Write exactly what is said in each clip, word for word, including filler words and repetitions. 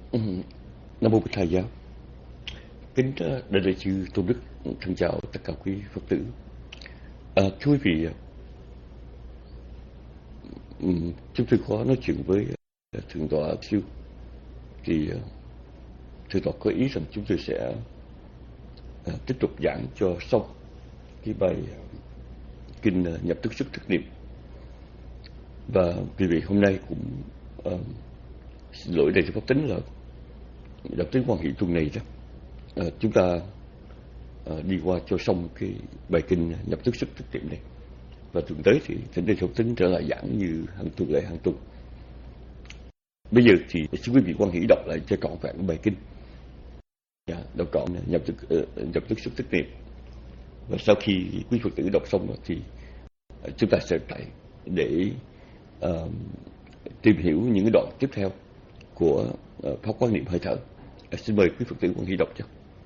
Ừ, Nam mô Bích Thầy giáo. Kính ờ, đại lễ sư Tôn Đức, thân chào tất cả quý Phật tử. À, thưa quý vị, ừm, chúng tôi có nói chuyện với ờ, thượng tọa siêu thì ờ, thượng tọa có ý rằng chúng tôi sẽ ờ, tiếp tục giảng cho xong cái bài ờ, kinh ờ, nhập tức sức thức niệm. Và vì vậy hôm nay cũng ờ, xin lỗi đây pháp tính là đọc tới quan hệ tuần này đó, ờ, chúng ta ờ, đi qua cho xong cái bài kinh nhập tức sức thức niệm này. Và tuần tới thì thỉnh đây thông tính trở lại giảng như hàng tuần lệ hàng tuần. Bây giờ thì xin quý vị quan hỷ đọc lại cho trọn vẹn bài kinh, dạ, đọc trọn nhập tức uh, nhập tức sức thức niệm. Và sau khi quý Phật tử đọc xong thì uh, chúng ta sẽ lại để uh, tìm hiểu những cái đoạn tiếp theo của uh, pháp quán niệm hơi thở. Uh, xin mời quý Phật tử quan hỷ đọc cho.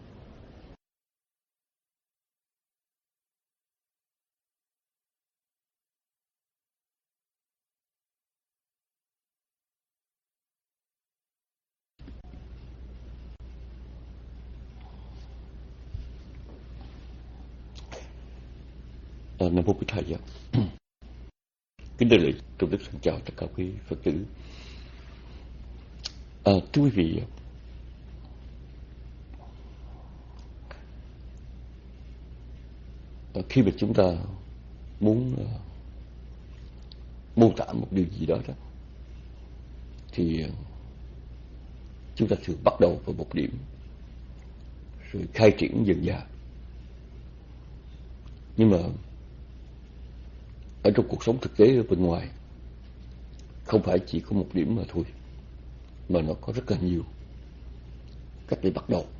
Nam mô Bích Thầy. Kính đại lễ Tôn Đức xin chào tất cả quý Phật tử. À, thưa quý vị, à, khi mà chúng ta muốn uh, mô tả một điều gì đó đó thì uh, chúng ta thường bắt đầu vào một điểm rồi khai triển dần dà. Nhưng mà ở trong cuộc sống thực tế ở bên ngoài không phải chỉ có một điểm mà thôi, mà nó có rất là nhiều cách để bắt đầu.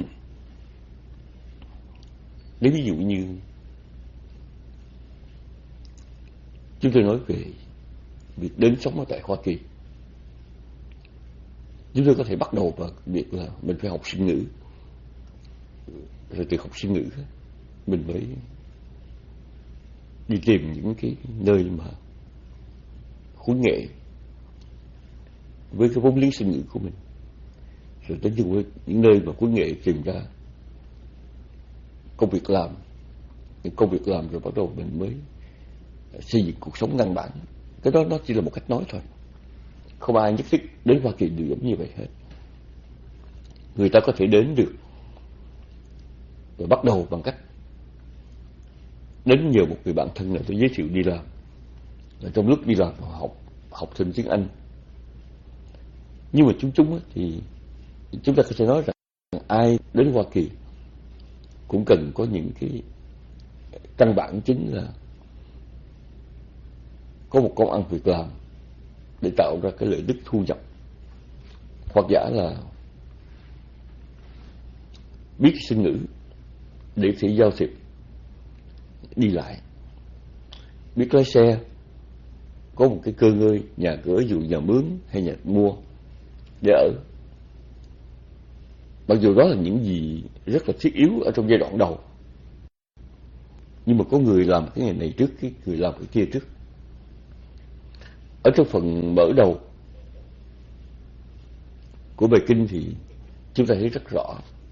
Nếu ví dụ như chúng tôi nói về việc đến sống ở tại Hoa Kỳ, chúng tôi có thể bắt đầu bằng việc là mình phải học sinh ngữ, rồi từ học sinh ngữ mình mới đi tìm những cái nơi mà khuôn nghệ với cái vốn liếng sinh ngữ của mình, rồi đến với những nơi mà khuôn nghệ tìm ra công việc làm, những công việc làm rồi bắt đầu mình mới xây dựng cuộc sống căn bản. Cái đó nó chỉ là một cách nói thôi, không ai nhất thiết đến Hoa Kỳ đều giống như vậy hết. Người ta có thể đến được và bắt đầu bằng cách đến nhờ một người bạn thân nào tôi giới thiệu đi làm, và trong lúc đi làm học học thêm tiếng Anh. Nhưng mà chúng chúng thì chúng ta có thể nói rằng ai đến Hoa Kỳ cũng cần có những cái căn bản chính là có một công ăn việc làm để tạo ra cái lợi ích thu nhập, hoặc giả là biết sinh ngữ để thể giao thiệp đi lại, biết lái xe, có một cái cơ ngơi nhà cửa, dù nhà mướn hay nhà mua để ở. Mặc dù đó là những gì rất là thiết yếu ở trong giai đoạn đầu, nhưng mà có người làm cái ngày này trước, cái người làm cái kia trước. Ở trong phần mở đầu của bài kinh thì chúng ta thấy rất rõ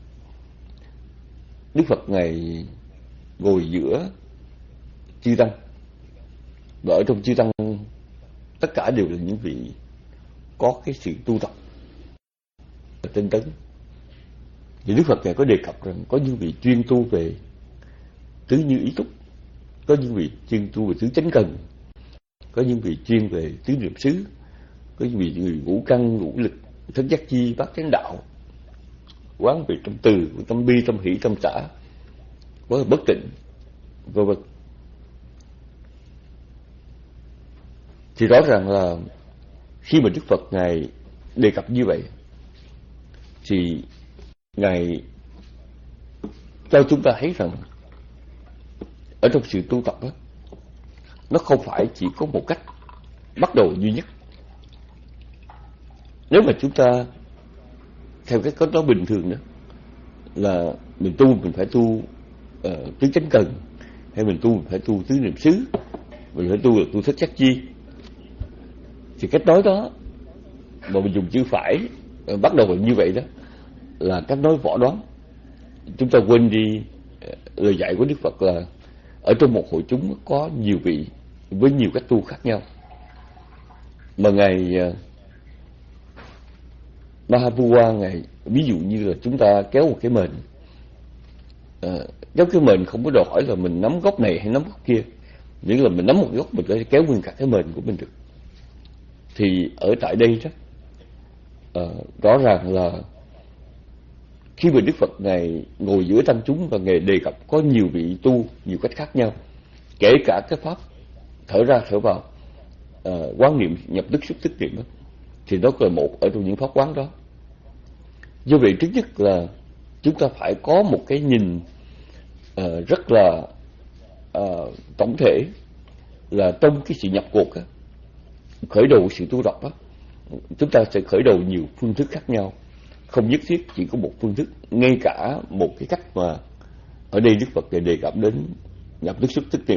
Đức Phật Ngài ngồi giữa chư tăng, và ở trong chư tăng tất cả đều là những vị có cái sự tu tập tinh tấn. Thì Đức Phật Ngài có đề cập rằng có những vị chuyên tu về tứ như ý túc, có những vị chuyên tu về tứ chánh cần, có những vị chuyên về tứ niệm xứ, có những vị người ngũ căn ngũ lực thất giác chi bát chánh đạo, quán về tâm từ, tâm bi, tâm hỷ, tâm xã, có bất tịnh, vân vân. Thì rõ ràng là khi mà Đức Phật Ngài đề cập như vậy thì Ngài cho chúng ta thấy rằng ở trong sự tu tập đó, nó không phải chỉ có một cách bắt đầu duy nhất. Nếu mà chúng ta theo cái cách đó bình thường đó là mình tu mình phải tu uh, tứ chánh cần, hay mình tu mình phải tu tứ niệm xứ, mình phải tu là tu thất giác chi, thì cách nói đó mà mình dùng chữ phải bắt đầu như vậy đó là cách nói võ đoán. Chúng ta quên đi lời dạy của Đức Phật là ở trong một hội chúng có nhiều vị với nhiều cách tu khác nhau, mà ngài Mahavua ngài ví dụ như là chúng ta kéo một cái mền, à, kéo cái mền không có đòi hỏi là mình nắm góc này hay nắm góc kia, nhưng là mình nắm một góc mình có thể kéo nguyên cả cái mền của mình được. Thì ở tại đây đó, à, rõ ràng là khi mà Đức Phật ngài ngồi giữa tăng chúng và ngài đề cập có nhiều vị tu nhiều cách khác nhau, kể cả cái pháp thở ra thở vào, à, quán niệm nhập tức xúc tức niệm đó, thì nó là một ở trong những pháp quán đó. Do vậy trước nhất là chúng ta phải có một cái nhìn uh, rất là uh, tổng thể, là trong cái sự nhập cuộc á, khởi đầu sự tu đọc á, chúng ta sẽ khởi đầu nhiều phương thức khác nhau, không nhất thiết chỉ có một phương thức. Ngay cả một cái cách mà ở đây Đức Phật đề cập đến nhập tức xúc tức niệm,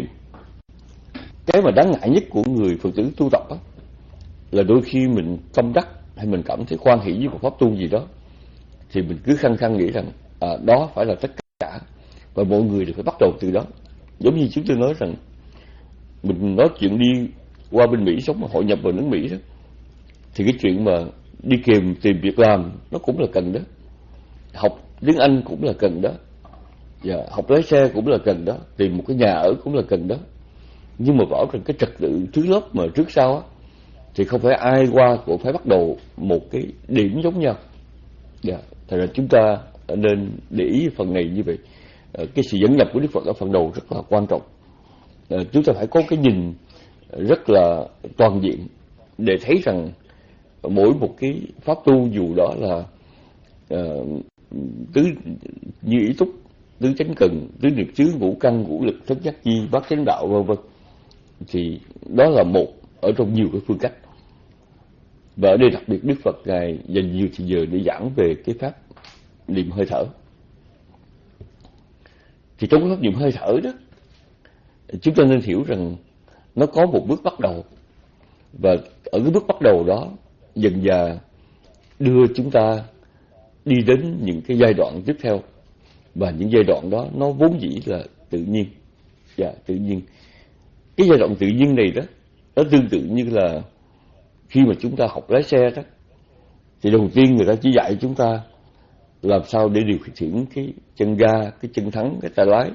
cái mà đáng ngại nhất của người Phật tử tu tập á, là đôi khi mình tâm đắc hay mình cảm thấy khoan hỷ với một pháp tu gì đó, thì mình cứ khăng khăng nghĩ rằng à, đó phải là tất cả và mọi người đều phải bắt đầu từ đó. Giống như chúng tôi nói rằng mình nói chuyện đi qua bên Mỹ sống, mà hội nhập vào nước Mỹ đó, thì cái chuyện mà đi kèm tìm việc làm nó cũng là cần đó, học tiếng Anh cũng là cần đó, và học lái xe cũng là cần đó, tìm một cái nhà ở cũng là cần đó. Nhưng mà bảo rằng cái trật tự thứ lớp mà trước sau á, thì không phải ai qua cũng phải bắt đầu một cái điểm giống nhau. Yeah. Thật ra chúng ta nên để ý phần này như vậy. Cái sự dẫn nhập của Đức Phật ở phần đầu rất là quan trọng. Chúng ta phải có cái nhìn rất là toàn diện để thấy rằng mỗi một cái pháp tu, dù đó là uh, tứ như ý túc, tứ chánh cần, tứ niệm xứ, ngũ căn, ngũ lực, thất giác chi, bát chánh đạo vân vân, thì đó là một ở trong nhiều cái phương cách. Và ở đây đặc biệt Đức Phật ngài dành nhiều thời giờ để giảng về cái pháp niệm hơi thở. Thì trong cái pháp niệm hơi thở đó, chúng ta nên hiểu rằng nó có một bước bắt đầu, và ở cái bước bắt đầu đó dần dà đưa chúng ta đi đến những cái giai đoạn tiếp theo, và những giai đoạn đó nó vốn dĩ là tự nhiên. Dạ, tự nhiên. Cái giai đoạn tự nhiên này đó, nó tương tự như là khi mà chúng ta học lái xe đó, thì đầu tiên người ta chỉ dạy chúng ta làm sao để điều khiển cái chân ga, cái chân thắng, cái tay lái.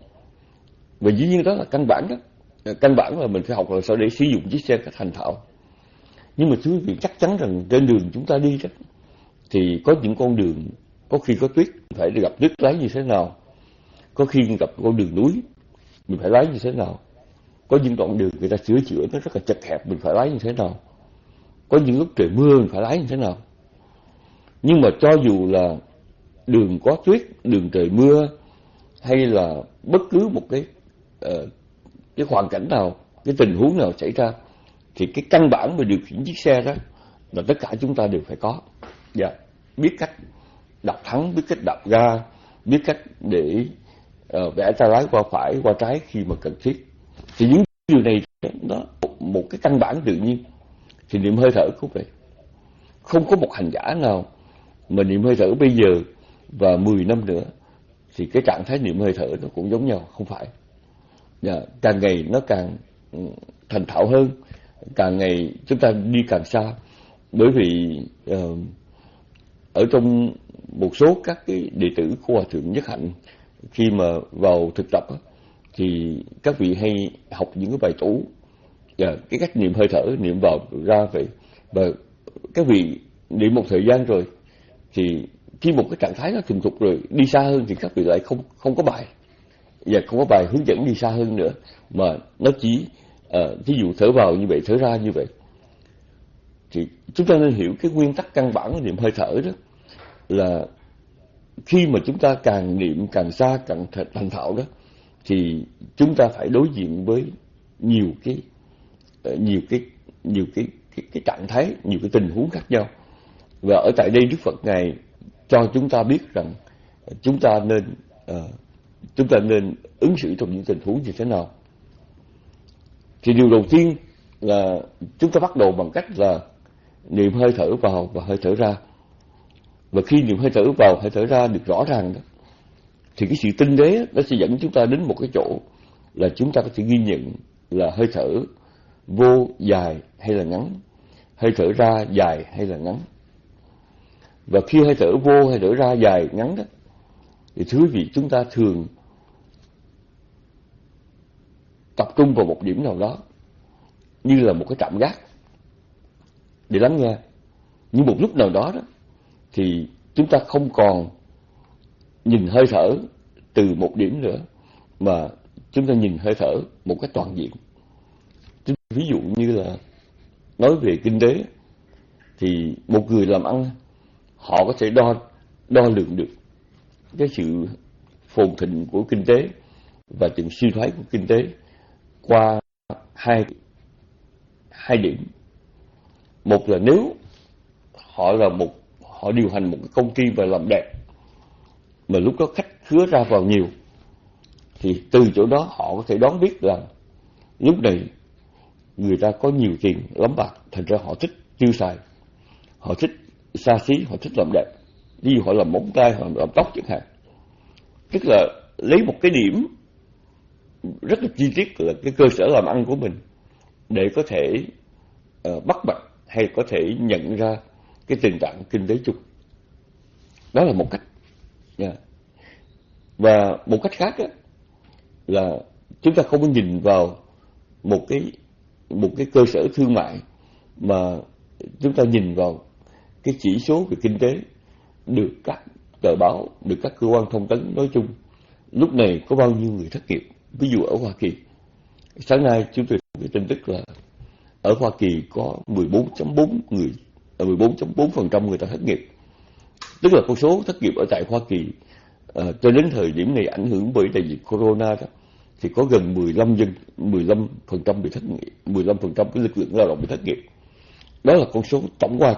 Và dĩ nhiên đó là căn bản đó. Căn bản là mình phải học làm sao để sử dụng chiếc xe cách thành thạo. Nhưng mà thưa quý vị, chắc chắn rằng trên đường chúng ta đi đó, thì có những con đường có khi có tuyết, phải gặp tuyết lái như thế nào. Có khi gặp con đường núi, mình phải lái như thế nào. Có những đoạn đường người ta sửa chữa nó rất là chật hẹp, mình phải lái như thế nào. Có những lúc trời mưa mình phải lái như thế nào. Nhưng mà cho dù là đường có tuyết, đường trời mưa, hay là bất cứ một cái uh, cái hoàn cảnh nào, cái tình huống nào xảy ra, thì cái căn bản về điều khiển chiếc xe đó là tất cả chúng ta đều phải có. Dạ, biết cách đạp thắng, biết cách đạp ga, biết cách để uh, vẽ tay lái qua phải, qua trái khi mà cần thiết. Thì những điều này đó một cái căn bản tự nhiên. Thì niệm hơi thở cũng vậy. Không có một hành giả nào mà niệm hơi thở bây giờ và mười năm nữa thì cái trạng thái niệm hơi thở nó cũng giống nhau, không phải. Dạ, càng ngày nó càng thành thạo hơn, càng ngày chúng ta đi càng xa. Bởi vì uh, ở trong một số các cái đệ tử của Hòa Thượng Nhất Hạnh, khi mà vào thực tập thì các vị hay học những cái bài tủ, yeah, cái cách niệm hơi thở, niệm vào ra vậy. Và các vị niệm một thời gian rồi thì khi một cái trạng thái nó thuần thục rồi, đi xa hơn thì các vị lại không không có bài, và không có bài hướng dẫn đi xa hơn nữa, mà nó chỉ uh, ví dụ thở vào như vậy, thở ra như vậy. Thì chúng ta nên hiểu cái nguyên tắc căn bản của niệm hơi thở đó là khi mà chúng ta càng niệm càng xa, càng thành thạo đó, thì chúng ta phải đối diện với nhiều cái uh, nhiều cái nhiều cái cái, cái trạng thái, nhiều cái tình huống khác nhau. Và ở tại đây Đức Phật ngài cho chúng ta biết rằng chúng ta nên uh, chúng ta nên ứng xử trong những tình huống như thế nào. Thì điều đầu tiên là chúng ta bắt đầu bằng cách là niệm hơi thở vào và hơi thở ra. Và khi niệm hơi thở vào, hơi thở ra được rõ ràng đó, thì cái sự tinh tế nó sẽ dẫn chúng ta đến một cái chỗ là chúng ta có thể ghi nhận là hơi thở vô dài hay là ngắn, hơi thở ra dài hay là ngắn. Và khi hơi thở vô hay thở ra dài ngắn đó, thì thưa quý vị, chúng ta thường tập trung vào một điểm nào đó như là một cái trạm gác để lắng nghe. Nhưng một lúc nào đó đó thì chúng ta không còn nhìn hơi thở từ một điểm nữa, mà chúng ta nhìn hơi thở một cách toàn diện. Ví dụ như là nói về kinh tế, thì một người làm ăn họ có thể đo đo lường được cái sự phồn thịnh của kinh tế và sự suy thoái của kinh tế qua hai hai điểm. Một là nếu họ là một họ điều hành một cái công ty và làm đẹp, mà lúc đó khách khứa ra vào nhiều, thì từ chỗ đó họ có thể đoán biết rằng lúc này người ta có nhiều tiền lắm bạc, thành ra họ thích tiêu xài, họ thích xa xí, họ thích làm đẹp. Ví dụ họ làm móng tay, họ làm tóc chẳng hạn. Tức là lấy một cái điểm rất là chi tiết là cái cơ sở làm ăn của mình để có thể uh, bắt bạch hay có thể nhận ra cái tình trạng kinh tế chung. Đó là một cách. Yeah. Và một cách khác á, là chúng ta không có nhìn vào một cái một cái cơ sở thương mại, mà chúng ta nhìn vào cái chỉ số về kinh tế được các tờ báo, được các cơ quan thông tấn nói chung. Lúc này có bao nhiêu người thất nghiệp? Ví dụ ở Hoa Kỳ, sáng nay chúng tôi có tin tức là ở Hoa Kỳ có mười bốn phẩy bốn người, mười bốn phẩy bốn phần trăm người ta thất nghiệp. Tức là con số thất nghiệp ở tại Hoa Kỳ à, cho đến thời điểm này ảnh hưởng bởi đại dịch corona đó, thì có gần mười lăm dân, mười lăm phần trăm bị thất nghiệp, mười lăm phần trăm cái lực lượng lao động bị thất nghiệp. Đó là con số tổng quan.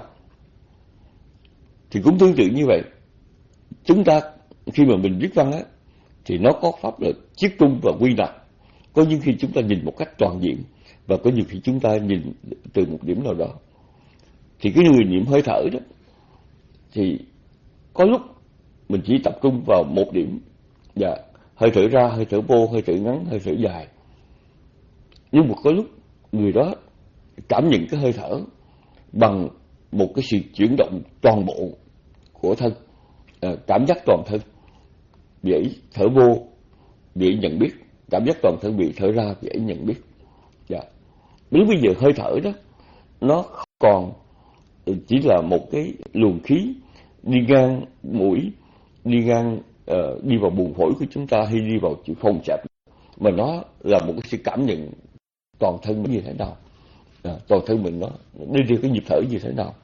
Thì cũng tương tự như vậy, chúng ta khi mà mình viết văn á, thì nó có pháp luật chiết trung và quy nạp. Có những khi chúng ta nhìn một cách toàn diện, và có nhiều khi chúng ta nhìn từ một điểm nào đó. Thì cái người niệm hơi thở đó, thì có lúc mình chỉ tập trung vào một điểm, và hơi thở ra, hơi thở vô, hơi thở ngắn, hơi thở dài. Nhưng một có lúc người đó cảm nhận cái hơi thở bằng một cái sự chuyển động toàn bộ của thân, à, cảm giác toàn thân bị thở vô bị nhận biết, cảm giác toàn thân bị thở ra bị nhận biết. Dạ. Đến bây giờ hơi thở đó nó còn chỉ là một cái luồng khí đi ngang mũi, đi ngang uh, đi vào buồng phổi của chúng ta hay đi vào chữ phòng sạch, mà nó là một cái sự cảm nhận toàn thân như thế nào, à, toàn thân mình nó đi theo cái nhịp thở như thế nào.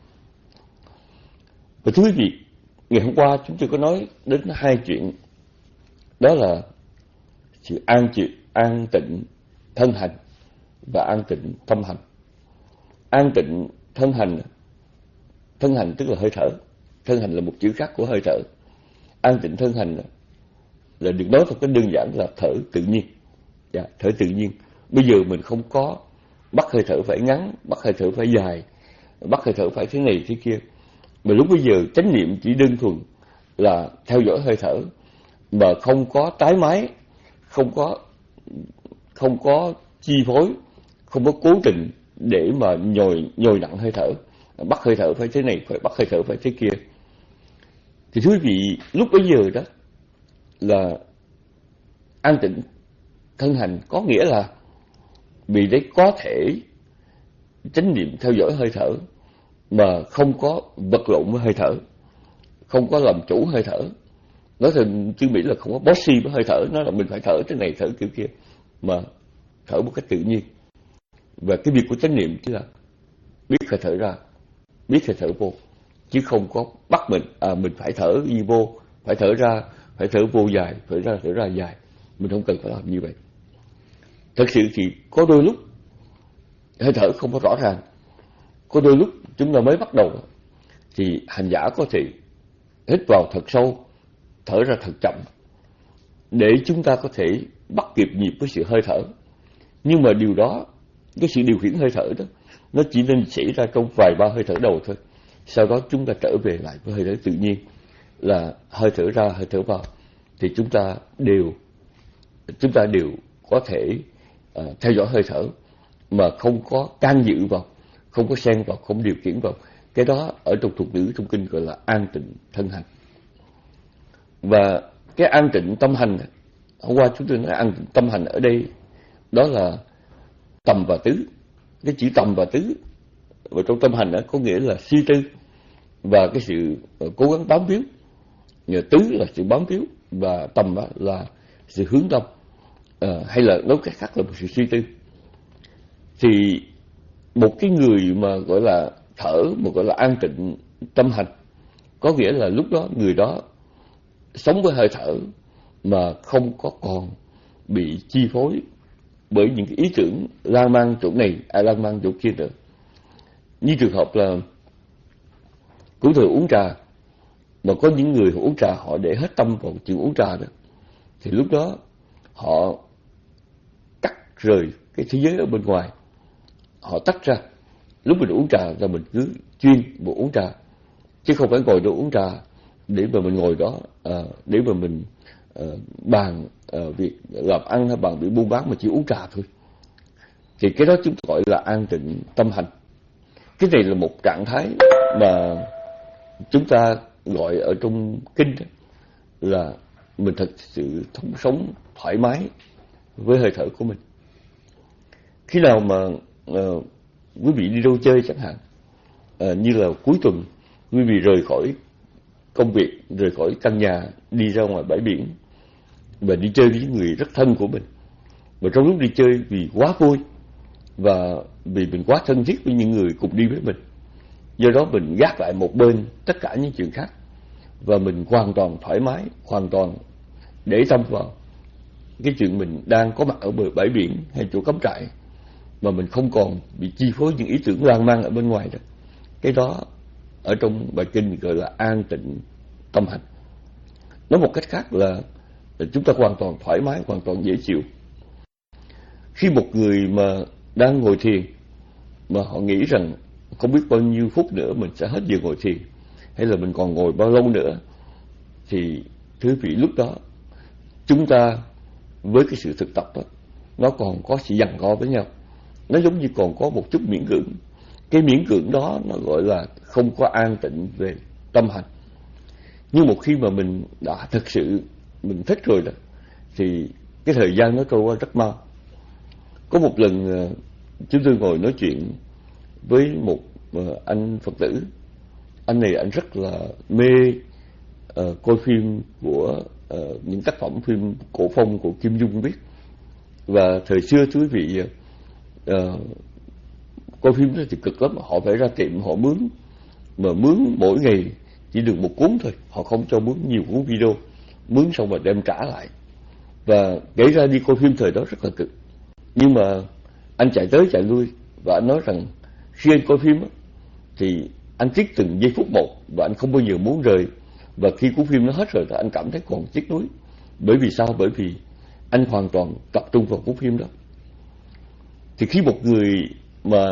Và thưa quý vị, ngày hôm qua chúng tôi có nói đến hai chuyện, đó là sự an chuyện, an tịnh thân hành và an tịnh tâm hành. An tịnh thân hành, thân hành tức là hơi thở, thân hành là một chữ khác của hơi thở. An tịnh thân hành là được nói theo cái đơn giản là thở tự nhiên. Dạ, thở tự nhiên. Bây giờ mình không có bắt hơi thở phải ngắn, bắt hơi thở phải dài, bắt hơi thở phải thế này thế kia. Mà lúc bây giờ chánh niệm chỉ đơn thuần là theo dõi hơi thở, mà không có tái máy, không có không có chi phối, không có cố tình để mà nhồi nhồi nặng hơi thở, bắt hơi thở phải thế này, phải bắt hơi thở phải thế kia. Thì thưa quý vị, lúc bấy giờ đó là an tịnh thân hành, có nghĩa là vì đấy có thể chánh niệm theo dõi hơi thở mà không có vật lộn với hơi thở, không có làm chủ hơi thở. Nói thành chữ Mỹ là không có bossy với hơi thở, nó là mình phải thở thế này thở kiểu kia, mà thở một cách tự nhiên. Và cái việc của chánh niệm chỉ là biết hơi thở ra, biết hơi thở vô, chứ không có bắt mình à, mình phải thở gì vô, phải thở ra, phải thở vô dài, phải ra thở ra dài. Mình không cần phải làm như vậy. Thật sự thì có đôi lúc hơi thở không có rõ ràng, có đôi lúc chúng ta mới bắt đầu thì hành giả có thể hít vào thật sâu, thở ra thật chậm, để chúng ta có thể bắt kịp nhịp với sự hơi thở. Nhưng mà điều đó, cái sự điều khiển hơi thở đó, nó chỉ nên xảy ra trong vài ba hơi thở đầu thôi. sau đó chúng ta trở về lại với hơi thở tự nhiên, là hơi thở ra hơi thở vào, thì chúng ta đều chúng ta đều có thể uh, theo dõi hơi thở mà không có can dự vào, không có xen vào, không điều khiển vào. Cái đó ở trong thuật ngữ trong kinh gọi là an tịnh thân hành. Và cái an tịnh tâm hành, hôm qua chúng tôi nói an tịnh tâm hành ở đây đó là tầm và tứ. Cái chữ tầm và tứ và trong tâm hành đó có nghĩa là suy tư và cái sự cố gắng bám víu. Nhờ tứ là sự bám víu và tầm đó là sự hướng tâm, à, hay là nói cách khác là một sự suy tư. Thì một cái người mà gọi là thở, một gọi là an tịnh tâm hành, có nghĩa là lúc đó người đó sống với hơi thở mà không có còn bị chi phối bởi những cái ý tưởng lan man chỗ này, à, lan man chỗ kia nữa. Như trường hợp là cũng thường uống trà, mà có những người uống trà họ để hết tâm vào chuyện uống trà đó, thì lúc đó họ cắt rời cái thế giới ở bên ngoài, họ tách ra. Lúc mình uống trà là mình cứ chuyên một uống trà, chứ không phải ngồi đó uống trà để mà mình ngồi đó à, để mà mình à, bàn à, việc làm ăn hay bàn việc buôn bán mà chỉ uống trà thôi. Thì cái đó chúng ta gọi là an tịnh tâm hành. Cái này là một trạng thái mà chúng ta gọi ở trong kinh là mình thật sự thông sống thoải mái với hơi thở của mình. Khi nào mà uh, quý vị đi đâu chơi chẳng hạn, uh, như là cuối tuần quý vị rời khỏi công việc, rời khỏi căn nhà, đi ra ngoài bãi biển và đi chơi với những người rất thân của mình, và trong lúc đi chơi vì quá vui và vì mình quá thân thiết với những người cùng đi với mình, do đó mình gác lại một bên tất cả những chuyện khác và mình hoàn toàn thoải mái, hoàn toàn để tâm vào cái chuyện mình đang có mặt ở bờ bãi biển hay chỗ cắm trại, mà mình không còn bị chi phối những ý tưởng lan man ở bên ngoài đó. Cái đó ở trong bài kinh gọi là an tịnh tâm hành. Nói một cách khác là, là chúng ta hoàn toàn thoải mái, hoàn toàn dễ chịu. Khi một người mà đang ngồi thiền mà họ nghĩ rằng không biết bao nhiêu phút nữa mình sẽ hết giờ ngồi thiền, hay là mình còn ngồi bao lâu nữa, thì thưa quý vị, lúc đó chúng ta với cái sự thực tập đó, nó còn có sự giằng co với nhau, nó giống như còn có một chút miễn cưỡng. Cái miễn cưỡng đó nó gọi là không có an tịnh về tâm hành. Nhưng một khi mà mình đã thực sự mình thích rồi đó, thì cái thời gian nó trôi qua rất mau. Có một lần chúng tôi ngồi nói chuyện với một anh Phật tử. Anh này anh rất là mê uh, coi phim của uh, những tác phẩm phim cổ phong của Kim Dung viết. Và thời xưa thưa quý vị, uh, coi phim đó thì cực lắm, họ phải ra tiệm họ mướn, mà mướn mỗi ngày chỉ được một cuốn thôi, họ không cho mướn nhiều cuốn video, mướn xong rồi đem trả lại. Và kể ra đi coi phim thời đó rất là cực. Nhưng mà anh chạy tới chạy lui, và anh nói rằng khi anh coi phim đó, thì anh tiếc từng giây phút một và anh không bao giờ muốn rời. Và khi cuốn phim nó hết rồi thì anh cảm thấy còn tiếc nuối. Bởi vì sao? Bởi vì anh hoàn toàn tập trung vào cuốn phim đó. Thì khi một người mà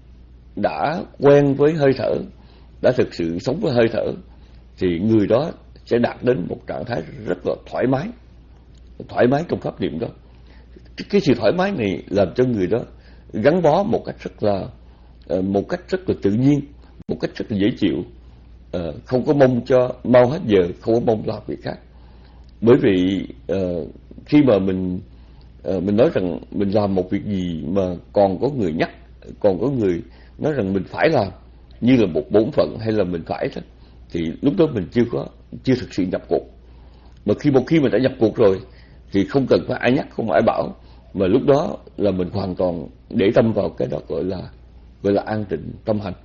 đã quen với hơi thở, đã thực sự sống với hơi thở, thì người đó sẽ đạt đến một trạng thái rất là thoải mái, thoải mái trong pháp niệm đó. Cái sự thoải mái này làm cho người đó gắn bó một cách rất là một cách rất là tự nhiên, một cách rất là dễ chịu, không có mong cho mau hết giờ, không có mong làm việc khác. Bởi vì khi mà mình mình nói rằng mình làm một việc gì mà còn có người nhắc, còn có người nói rằng mình phải làm như là một bổn phận hay là mình phải đó, thì lúc đó mình chưa có chưa thực sự nhập cuộc. Mà khi một khi mình đã nhập cuộc rồi thì không cần phải ai nhắc, không ai bảo, mà lúc đó là mình hoàn toàn để tâm vào cái đó, gọi là gọi là an tịnh tâm hành.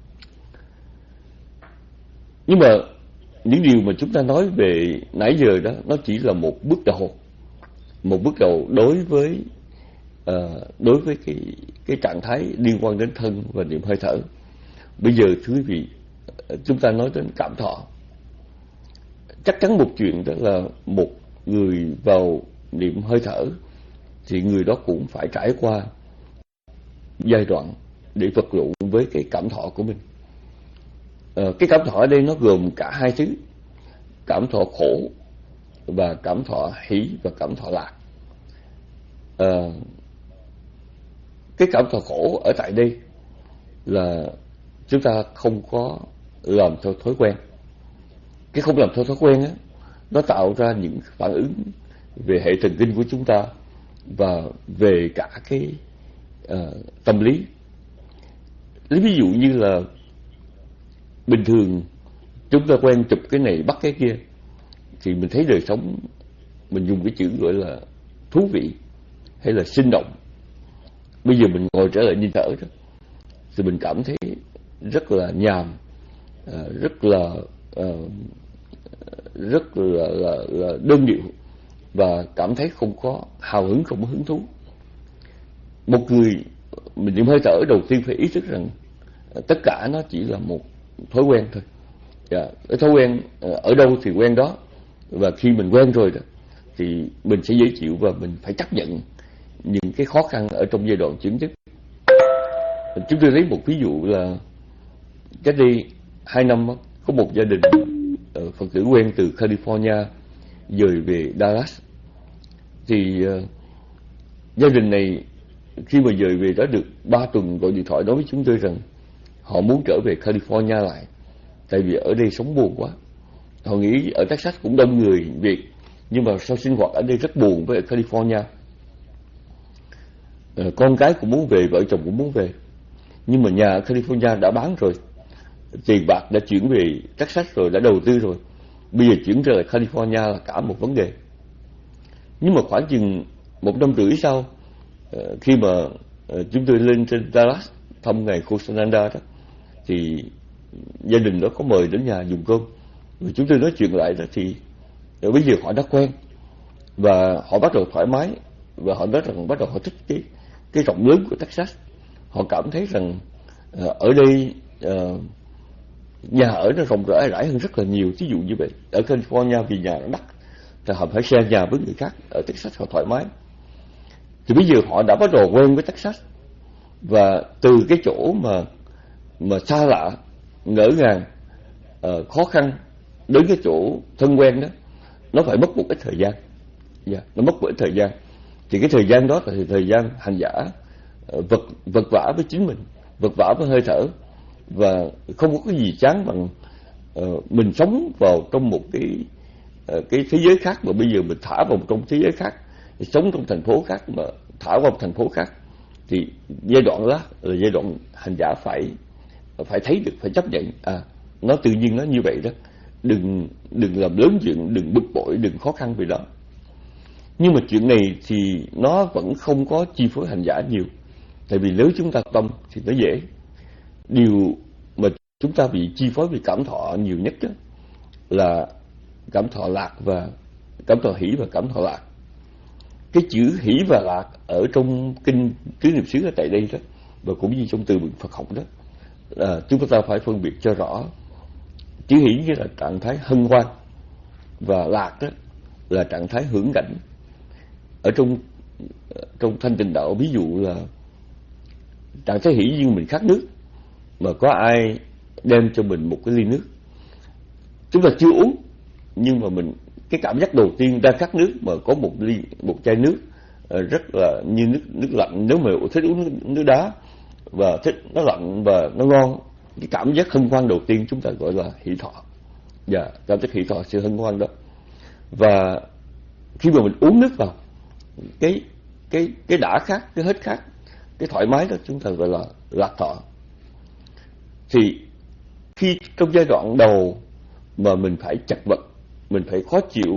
Nhưng mà những điều mà chúng ta nói về nãy giờ đó, nó chỉ là một bước đầu, một bước đầu đối với uh, đối với cái cái trạng thái liên quan đến thân và niệm hơi thở. Bây giờ thưa quý vị, chúng ta nói đến cảm thọ. Chắc chắn một chuyện đó là một người vào niệm hơi thở thì người đó cũng phải trải qua giai đoạn để vật lộn với cái cảm thọ của mình. Ờ, cái cảm thọ ở đây nó gồm cả hai thứ: cảm thọ khổ và cảm thọ hỷ và cảm thọ lạc. Ờ, cái cảm thọ khổ ở tại đây là chúng ta không có làm theo thói quen. Cái không làm theo thói quen á, nó tạo ra những phản ứng về hệ thần kinh của chúng ta và về cả cái uh, tâm lý. Lấy ví dụ như là bình thường chúng ta quen chụp cái này bắt cái kia, thì mình thấy đời sống, mình dùng cái chữ gọi là thú vị hay là sinh động. Bây giờ mình ngồi trở lại nhìn thở đó, thì mình cảm thấy rất là nhàm, rất là rất là, là, là đơn điệu, và cảm thấy không có hào hứng, không có hứng thú. Một người mình niệm hơi thở đầu tiên phải ý thức rằng tất cả nó chỉ là một thói quen thôi. Dạ, cái thói quen ở đâu thì quen đó, và khi mình quen rồi đó thì mình sẽ dễ chịu và mình phải chấp nhận những cái khó khăn ở trong giai đoạn chuyển chức. Chúng tôi lấy một ví dụ là cách đây hai năm có một gia đình Phật tử quen từ California dời về Dallas. Thì uh, gia đình này khi mà dời về đó được ba tuần gọi điện thoại nói với chúng tôi rằng họ muốn trở về California lại, tại vì ở đây sống buồn quá. Họ nghĩ ở Texas cũng đông người Việt, nhưng mà sao sinh hoạt ở đây rất buồn với ở California. Uh, con cái cũng muốn về, vợ chồng cũng muốn về, nhưng mà nhà ở California đã bán rồi, tiền bạc đã chuyển về Texas rồi, đã đầu tư rồi, bây giờ chuyển trở lại California là cả một vấn đề. Nhưng mà khoảng chừng một năm rưỡi sau, khi mà chúng tôi lên trên Dallas thăm ngài Kosananda đó, thì gia đình đó có mời đến nhà dùng cơm, rồi chúng tôi nói chuyện lại đó, thì bây giờ họ đã quen và họ bắt đầu thoải mái, và họ nói rằng bắt đầu họ thích cái cái rộng lớn của Texas. Họ cảm thấy rằng ở đây uh, nhà ở nó rộng rãi rãi hơn rất là nhiều. Ví dụ như vậy, ở California vì nhà nó đắt thì họ phải share nhà với người khác. Ở Texas họ thoải mái. Thì bây giờ họ đã bắt đầu quen với Texas, và từ cái chỗ mà mà xa lạ, ngỡ ngàng, uh, khó khăn đến cái chỗ thân quen đó, nó phải mất một ít thời gian. Yeah, nó mất một ít thời gian. Thì cái thời gian đó là thời gian hành giả uh, vật vật vã với chính mình, vật vã với hơi thở, và không có cái gì chán bằng uh, mình sống vào trong một cái uh, cái thế giới khác, mà bây giờ mình thả vào trong thế giới khác, sống trong thành phố khác mà thả vào thành phố khác. Thì giai đoạn đó là giai đoạn hành giả phải phải thấy được, phải chấp nhận à nó tự nhiên nó như vậy đó, đừng đừng làm lớn chuyện, đừng bực bội, đừng khó khăn vì đó. Nhưng mà chuyện này thì nó vẫn không có chi phối hành giả nhiều, tại vì nếu chúng ta tâm thì nó dễ. Điều mà chúng ta bị chi phối vì cảm thọ nhiều nhất đó là cảm thọ lạc và cảm thọ hỷ và cảm thọ lạc. Cái chữ hỷ và lạc ở trong kinh Tứ Niệm xứ ở tại đây đó, và cũng như trong từ vựng Phật học đó, là chúng ta phải phân biệt cho rõ. Chữ hỷ nghĩa là trạng thái hân hoan, và lạc đó là trạng thái hưởng cảnh. Ở trong trong thanh tịnh đạo, ví dụ là trạng thái hỷ như mình khát nước, mà có ai đem cho mình một cái ly nước, chúng ta chưa uống, nhưng mà mình cái cảm giác đầu tiên đang khát nước, mà có một ly một chai nước rất là như nước nước lạnh. Nếu mà thích uống nước, nước đá và thích nó lạnh và nó ngon, cái cảm giác hân hoan đầu tiên chúng ta gọi là hỷ thọ. Dạ, yeah, cảm giác hỷ thọ, sự hân hoan đó. Và khi mà mình uống nước vào, cái cái cái đã khát, cái hết khát, cái thoải mái đó chúng ta gọi là lạc thọ. Thì khi trong giai đoạn đầu mà mình phải chật vật, mình phải khó chịu,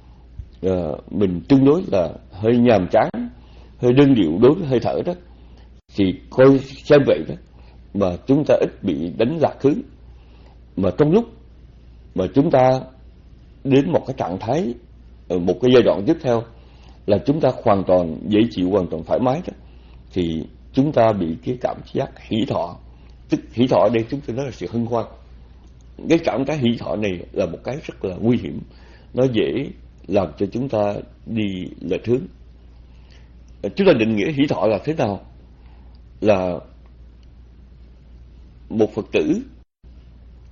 uh, mình tương đối là hơi nhàm chán, hơi đơn điệu đối với hơi thở đó, thì coi xem vậy đó mà chúng ta ít bị đánh lạc hướng. Mà trong lúc mà chúng ta đến một cái trạng thái, một cái giai đoạn tiếp theo là chúng ta hoàn toàn dễ chịu, hoàn toàn thoải mái đó, thì chúng ta bị cái cảm giác hỷ thọ. Tức hỷ thọ ở đây chúng tôi nói là sự hân hoan. Cái cảm giác hỷ thọ này là một cái rất là nguy hiểm, nó dễ làm cho chúng ta đi lệch hướng. Chúng ta định nghĩa hỷ thọ là thế nào? Là một Phật tử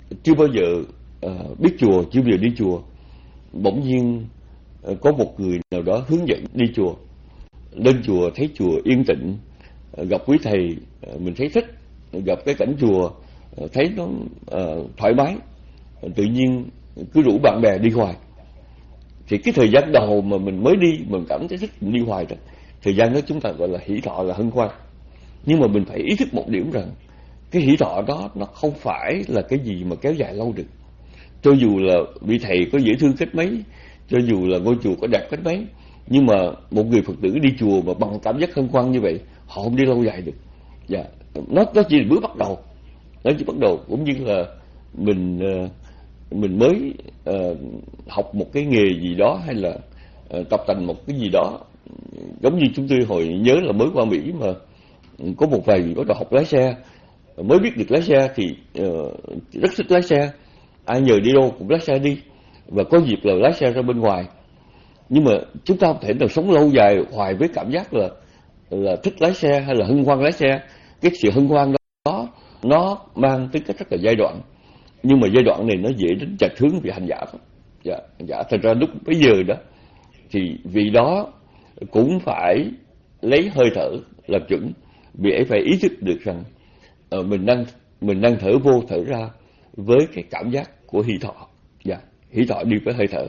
chưa bao giờ uh, biết chùa, chưa bao giờ đi chùa, bỗng nhiên uh, có một người nào đó hướng dẫn đi chùa. Lên chùa thấy chùa yên tĩnh, uh, gặp quý thầy uh, mình thấy thích, gặp cái cảnh chùa uh, thấy nó uh, thoải mái, uh, tự nhiên cứ rủ bạn bè đi hoài. Thì cái thời gian đầu mà mình mới đi mình cảm thấy thích, mình đi hoài rồi. Thời gian đó chúng ta gọi là hỷ thọ, là hân hoan. Nhưng mà mình phải ý thức một điểm rằng cái hỷ thọ đó nó không phải là cái gì mà kéo dài lâu được. Cho dù là vị thầy có dễ thương cách mấy, cho dù là ngôi chùa có đẹp cách mấy, nhưng mà một người Phật tử đi chùa mà bằng cảm giác hân hoan như vậy, họ không đi lâu dài được. Dạ, nó nó chỉ là bước bắt đầu. Nó chỉ bắt đầu cũng như là mình mình mới uh, học một cái nghề gì đó, hay là uh, tập tành một cái gì đó. Giống như chúng tôi hồi nhớ là mới qua Mỹ mà có một vài người bắt đầu học lái xe, mới biết được lái xe thì uh, rất thích lái xe, ai nhờ đi đâu cũng lái xe đi, và có dịp là lái xe ra bên ngoài. Nhưng mà chúng ta không thể nào sống lâu dài hoài với cảm giác là là thích lái xe hay là hân hoan lái xe. Cái sự hân hoan đó nó mang tính cách rất là giai đoạn, nhưng mà giai đoạn này nó dễ đến chệch hướng về hành giả thôi. Dạ, hành giả thật ra lúc bây giờ đó thì vị đó cũng phải lấy hơi thở làm chuẩn, vì ấy phải ý thức được rằng uh, mình đang mình đang thở vô thở ra với cái cảm giác của hỷ thọ. Dạ, hỷ thọ đi với hơi thở.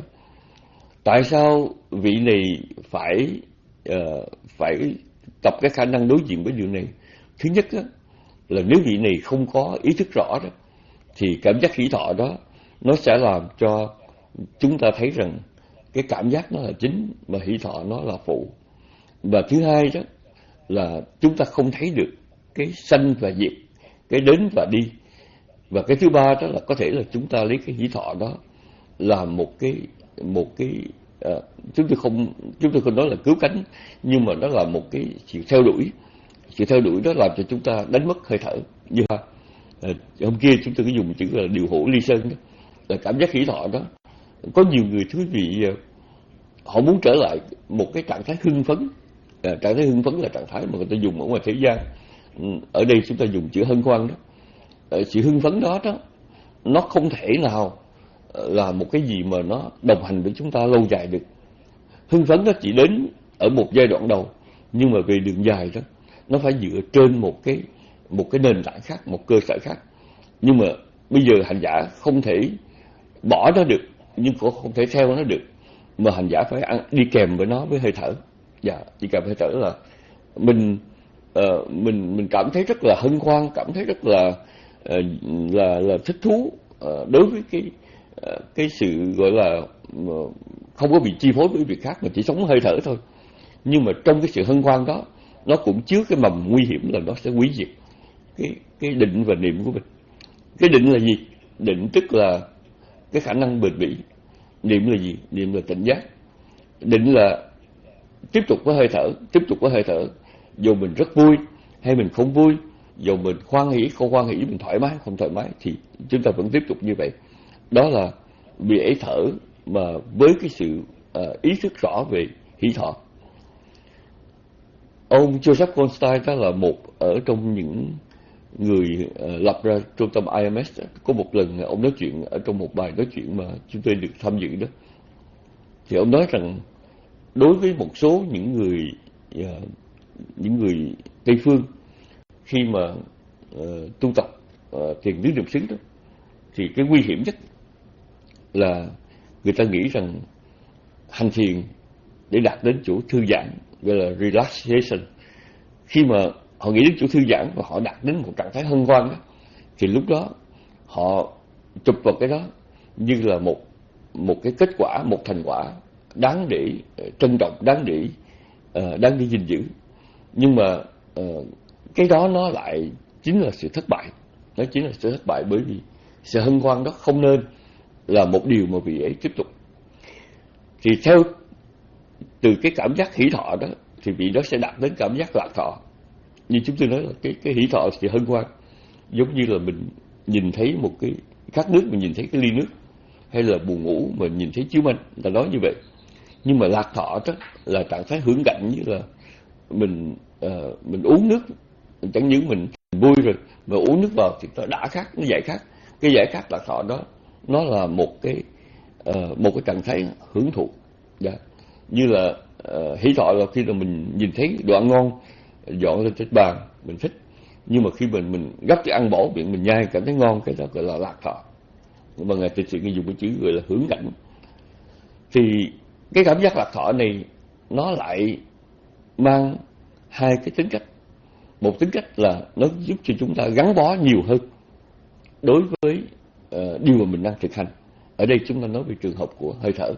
Tại sao vị này phải uh, phải tập cái khả năng đối diện với điều này? Thứ nhất đó, là nếu vị này không có ý thức rõ đó, thì cảm giác hỷ thọ đó nó sẽ làm cho chúng ta thấy rằng cái cảm giác nó là chính mà hỷ thọ nó là phụ. Và thứ hai đó là chúng ta không thấy được cái sanh và diệt, cái đến và đi. Và cái thứ ba đó là có thể là chúng ta lấy cái hỷ thọ đó là một cái một cái uh, chúng tôi không chúng tôi không nói là cứu cánh, nhưng mà nó là một cái sự theo đuổi. Sự theo đuổi đó làm cho chúng ta đánh mất hơi thở. Như ha, uh, hôm kia chúng tôi có dùng chữ là điều hổ ly sơn đó, là cảm giác hỷ thọ đó. Có nhiều người thú vị, uh, họ muốn trở lại một cái trạng thái hưng phấn. Uh, trạng thái hưng phấn là trạng thái mà người ta dùng ở ngoài thế gian. Uh, ở đây chúng ta dùng chữ hân hoan đó. Uh, sự hưng phấn đó đó nó không thể nào là một cái gì mà nó đồng hành với chúng ta lâu dài được. Hưng phấn nó chỉ đến ở một giai đoạn đầu, nhưng mà về đường dài đó nó phải dựa trên một cái một cái nền tảng khác, một cơ sở khác. Nhưng mà bây giờ hành giả không thể bỏ nó được, nhưng cũng không thể theo nó được, mà hành giả phải ăn, đi kèm với nó với hơi thở. Dạ, đi kèm hơi thở là mình uh, mình mình cảm thấy rất là hân hoan, cảm thấy rất là uh, là là thích thú uh, đối với cái cái sự gọi là không có bị chi phối với việc khác, mà chỉ sống hơi thở thôi. Nhưng mà trong cái sự hân hoan đó, nó cũng chứa cái mầm nguy hiểm là nó sẽ hủy diệt cái cái định và niệm của mình. Cái định là gì? Định tức là cái khả năng bền bỉ. Niệm là gì? Niệm là tỉnh giác. Định là tiếp tục với hơi thở, tiếp tục với hơi thở. Dù mình rất vui hay mình không vui, dù mình hoan hỷ không hoan hỷ, mình thoải mái không thoải mái, thì chúng ta vẫn tiếp tục như vậy. Đó là vì ấy thở mà với cái sự uh, ý thức rõ về hỷ thọ. Ông Joseph Goldstein đó là một ở trong những người uh, lập ra trung tâm I M S. Có một lần ông nói chuyện ở trong một bài nói chuyện mà chúng tôi được tham dự đó, thì ông nói rằng đối với một số những người uh, những người Tây phương khi mà uh, tu tập uh, thiền tứ niệm xứ đó, thì cái nguy hiểm nhất là người ta nghĩ rằng hành thiền để đạt đến chỗ thư giãn, gọi là relaxation. Khi mà họ nghĩ đến chỗ thư giãn và họ đạt đến một trạng thái hân hoan đó, thì lúc đó họ chụp vào cái đó như là một một cái kết quả, một thành quả đáng để trân trọng, đáng để uh, đáng để gìn giữ. Nhưng mà uh, cái đó nó lại chính là sự thất bại. Nó chính là sự thất bại, bởi vì sự hân hoan đó không nên là một điều mà vị ấy tiếp tục. Thì theo từ cái cảm giác hỷ thọ đó, thì vị đó sẽ đạt đến cảm giác lạc thọ. Như chúng tôi nói là cái cái hỷ thọ thì hân hoan, giống như là mình nhìn thấy một cái khát nước, mình nhìn thấy cái ly nước, hay là buồn ngủ mình nhìn thấy chiếu manh, ta nói như vậy. Nhưng mà lạc thọ đó là trạng thái hưởng cảnh, như là mình uh, mình uống nước, chẳng những mình vui rồi mà uống nước vào thì nó đã khát, nó giải khát. cái giải khát lạc thọ đó nó là một cái uh, một cái trạng thái hưởng thụ. Yeah. Như là uh, hỷ thọ là khi mà mình nhìn thấy đồ ăn ngon dọn lên trên bàn mình thích, nhưng mà khi mình mình gấp cái ăn bỏ miệng mình nhai cảm thấy ngon, cái đó gọi là lạc thọ. Mà Ngài Tịnh Sự dùng cái chữ gọi là hưởng cảnh. Thì cái cảm giác lạc thọ này nó lại mang hai cái tính cách. Một tính cách là nó giúp cho chúng ta gắn bó nhiều hơn đối với uh, điều mà mình đang thực hành. Ở đây chúng ta nói về trường hợp của hơi thở.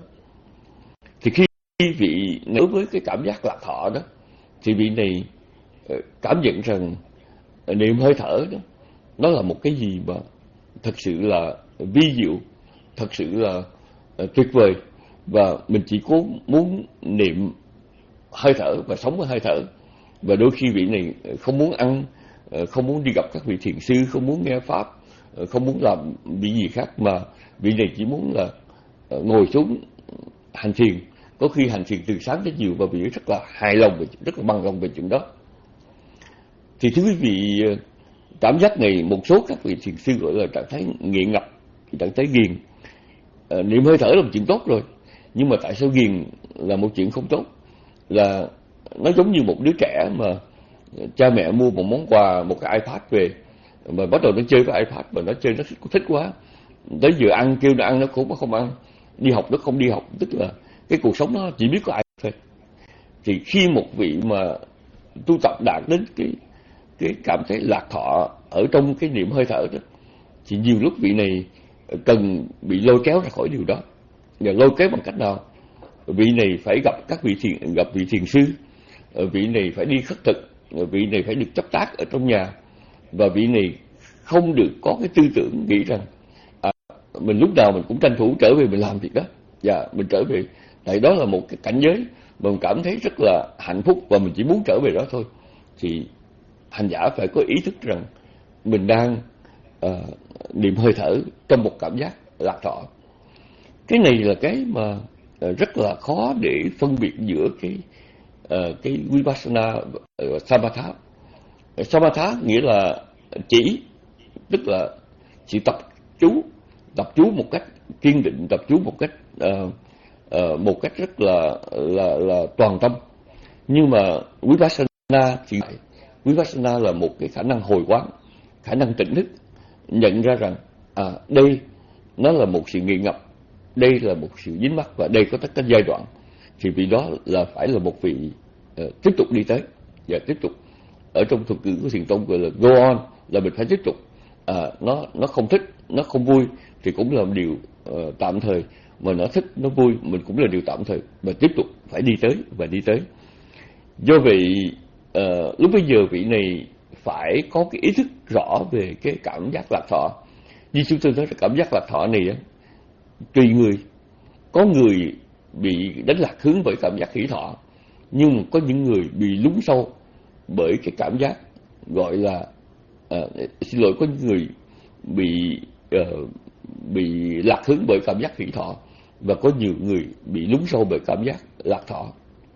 Thì khi vị đối với cái cảm giác lạc thọ đó, thì vị này uh, cảm nhận rằng uh, niệm hơi thở đó nó là một cái gì mà thật sự là vi diệu, thật sự là uh, tuyệt vời, và mình chỉ cố muốn niệm hơi thở và sống với hơi thở. Và đôi khi vị này không muốn ăn, không muốn đi gặp các vị thiền sư, không muốn nghe pháp, không muốn làm vị gì khác, mà vị này chỉ muốn là ngồi xuống hành thiền. Có khi hành thiền từ sáng đến chiều và vị rất là hài lòng, rất là bằng lòng về chuyện đó. Thì thưa quý vị, cảm giác này một số các vị thiền sư gọi là trạng thái nghiện ngập, trạng thái ghiền. Niệm hơi thở là một chuyện tốt rồi, nhưng mà tại sao ghiền là một chuyện không tốt? Là nó giống như một đứa trẻ mà cha mẹ mua một món quà, một cái iPad về, mà bắt đầu nó chơi với iPad, và nó chơi nó thích, thích quá, tới giờ ăn kêu nó ăn nó cũng không ăn, đi học nó không đi học, tức là cái cuộc sống nó chỉ biết có iPad thôi. Thì khi một vị mà tu tập đạt đến cái cái cảm thấy lạc thọ ở trong cái niệm hơi thở đó, thì nhiều lúc vị này cần bị lôi kéo ra khỏi điều đó. Và lôi kéo bằng cách nào? Vị này phải gặp các vị thiền, gặp vị thiền sư, vị này phải đi khất thực, vị này phải được chấp tác ở trong nhà, và vị này không được có cái tư tưởng nghĩ rằng à, mình lúc nào mình cũng tranh thủ trở về mình làm việc đó, và mình trở về, tại đó là một cái cảnh giới mà mình cảm thấy rất là hạnh phúc và mình chỉ muốn trở về đó thôi. Thì hành giả phải có ý thức rằng mình đang uh, niệm hơi thở trong một cảm giác lạc thọ. Cái này là cái mà uh, rất là khó để phân biệt giữa cái uh, cái Vipassana uh, Samatha. Samatha nghĩa là chỉ, tức là chỉ tập chú, tập chú một cách kiên định, tập chú một cách uh, uh, một cách rất là là là toàn tâm. Nhưng mà Vipassana thì Vipassana là một cái khả năng hồi quán, khả năng tỉnh thức, nhận ra rằng à, đây nó là một sự nghiện ngập, đây là một sự dính mắc, và đây có tất cả giai đoạn. Thì vì đó là phải là một vị uh, tiếp tục đi tới, và tiếp tục ở trong thuật ngữ của Thiền tông gọi là go on, là mình phải tiếp tục. À, nó nó không thích, nó không vui thì cũng là một điều uh, tạm thời, mà nó thích, nó vui mình cũng là điều tạm thời, và tiếp tục phải đi tới và đi tới. Do vậy uh, lúc bây giờ vị này phải có cái ý thức rõ về cái cảm giác lạc thọ. Như chúng tôi nói là cảm giác lạc thọ này á, tùy người. Có người bị đánh lạc hướng bởi cảm giác hỷ thọ, nhưng có những người bị lún sâu bởi cái cảm giác gọi là uh, xin lỗi, có những người bị uh, bị lạc hướng bởi cảm giác hỷ thọ, và có nhiều người bị lún sâu bởi cảm giác lạc thọ.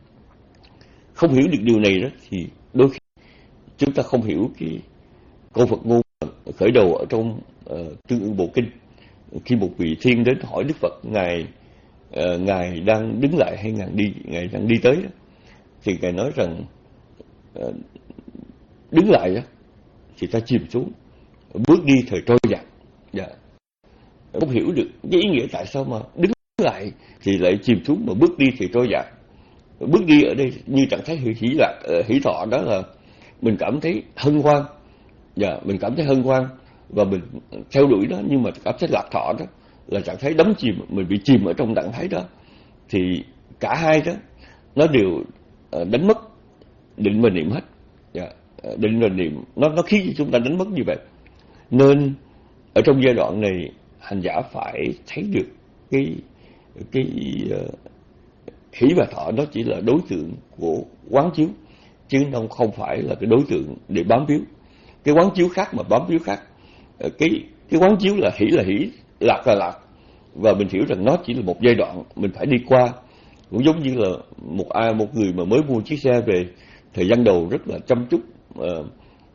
Không hiểu được điều này đó thì đôi khi chúng ta không hiểu cái câu Phật ngôn khởi đầu ở trong uh, Tương Ưng Bộ Kinh. Khi một vị thiên đến hỏi Đức Phật, ngài uh, ngài đang đứng lại hay ngài đi ngài đang đi tới đó, thì ngài nói rằng uh, đứng lại đó thì ta chìm xuống, bước đi thời trôi dạt. Dạ. Không hiểu được cái ý nghĩa tại sao mà đứng lại thì lại chìm xuống, mà bước đi thì trôi dạt. Bước đi ở đây như trạng thái hỷ lạc, hỷ thọ đó là mình cảm thấy hân hoan, dạ, mình cảm thấy hân hoan và mình theo đuổi đó, nhưng mà cảm thấy lạc thọ đó là trạng thái đắm chìm, mình bị chìm ở trong trạng thái đó. Thì cả hai đó nó đều đánh mất định và niệm hết. Dạ. Định và niệm nó nó khiến cho chúng ta đánh mất như vậy. Nên ở trong giai đoạn này hành giả phải thấy được cái cái uh, hỷ và thọ đó chỉ là đối tượng của quán chiếu, chứ nó không phải là cái đối tượng để bám víu. Cái quán chiếu khác mà bám víu khác. Cái cái quán chiếu là hỷ là hỷ, lạc là lạc, và mình hiểu rằng nó chỉ là một giai đoạn mình phải đi qua. Cũng giống như là một ai một người mà mới mua chiếc xe về, thời gian đầu rất là chăm chút, uh,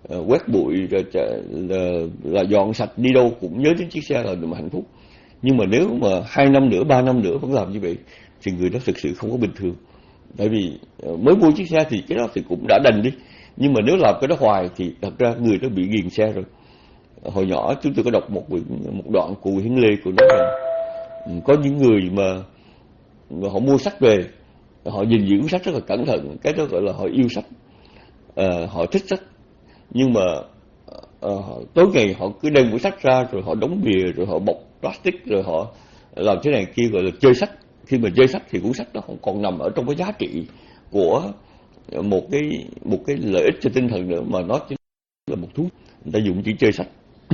uh, quét bụi rồi là, là dọn sạch, đi đâu cũng nhớ đến chiếc xe là niềm hạnh phúc. Nhưng mà nếu mà hai năm nữa, ba năm nữa vẫn làm như vậy thì người đó thực sự không có bình thường. Tại vì uh, mới mua chiếc xe thì cái đó thì cũng đã đành đi, nhưng mà nếu làm cái đó hoài thì thật ra người đó bị ghiền xe rồi. Hồi nhỏ chúng tôi có đọc một một đoạn cụ Hiến Lê của nói rằng có những người mà, mà họ mua sách về, họ gìn giữ sách rất là cẩn thận, cái đó gọi là họ yêu sách, à, họ thích sách, nhưng mà à, tối ngày họ cứ đem cuốn sách ra rồi họ đóng bìa, rồi họ bọc plastic, rồi họ làm thế này kia, gọi là chơi sách. Khi mà chơi sách thì cuốn sách đó không còn nằm ở trong cái giá trị của một cái một cái lợi ích cho tinh thần nữa, mà nó chỉ là một thú, người ta dùng chỉ chơi sách.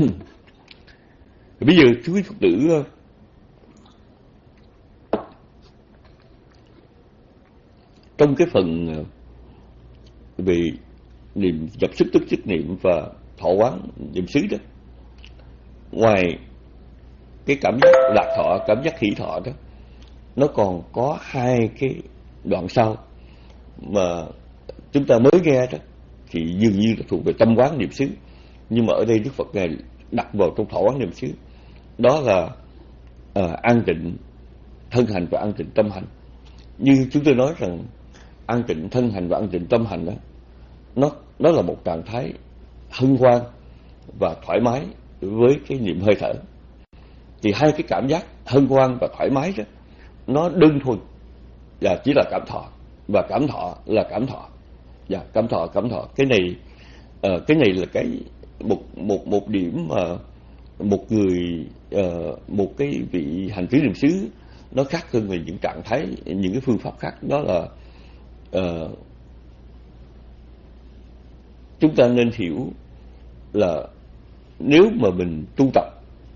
Bây giờ chú quý Phật tử trong cái phần về niệm nhập sức tức chức niệm và thọ quán niệm xứ đó, ngoài cái cảm giác lạc thọ, cảm giác hỷ thọ đó, nó còn có hai cái đoạn sau mà chúng ta mới nghe đó, thì dường như là thuộc về tâm quán niệm xứ, nhưng mà ở đây Đức Phật Ngài đặt vào trong thọ quán niệm xứ, đó là à, an tịnh thân hành và an tịnh tâm hành. Như chúng tôi nói rằng an tịnh thân hành và an tịnh tâm hành đó, nó nó là một trạng thái hân hoan và thoải mái với cái niệm hơi thở. Thì hai cái cảm giác hân hoan và thoải mái đó, nó đơn thuần và chỉ là cảm thọ, và cảm thọ là cảm thọ, và cảm thọ cảm thọ cái này uh, cái này là cái một một một điểm mà một người uh, một cái vị hành trì niệm xứ nó khác hơn về những trạng thái, những cái phương pháp khác. Đó là uh, chúng ta nên hiểu là nếu mà mình tu tập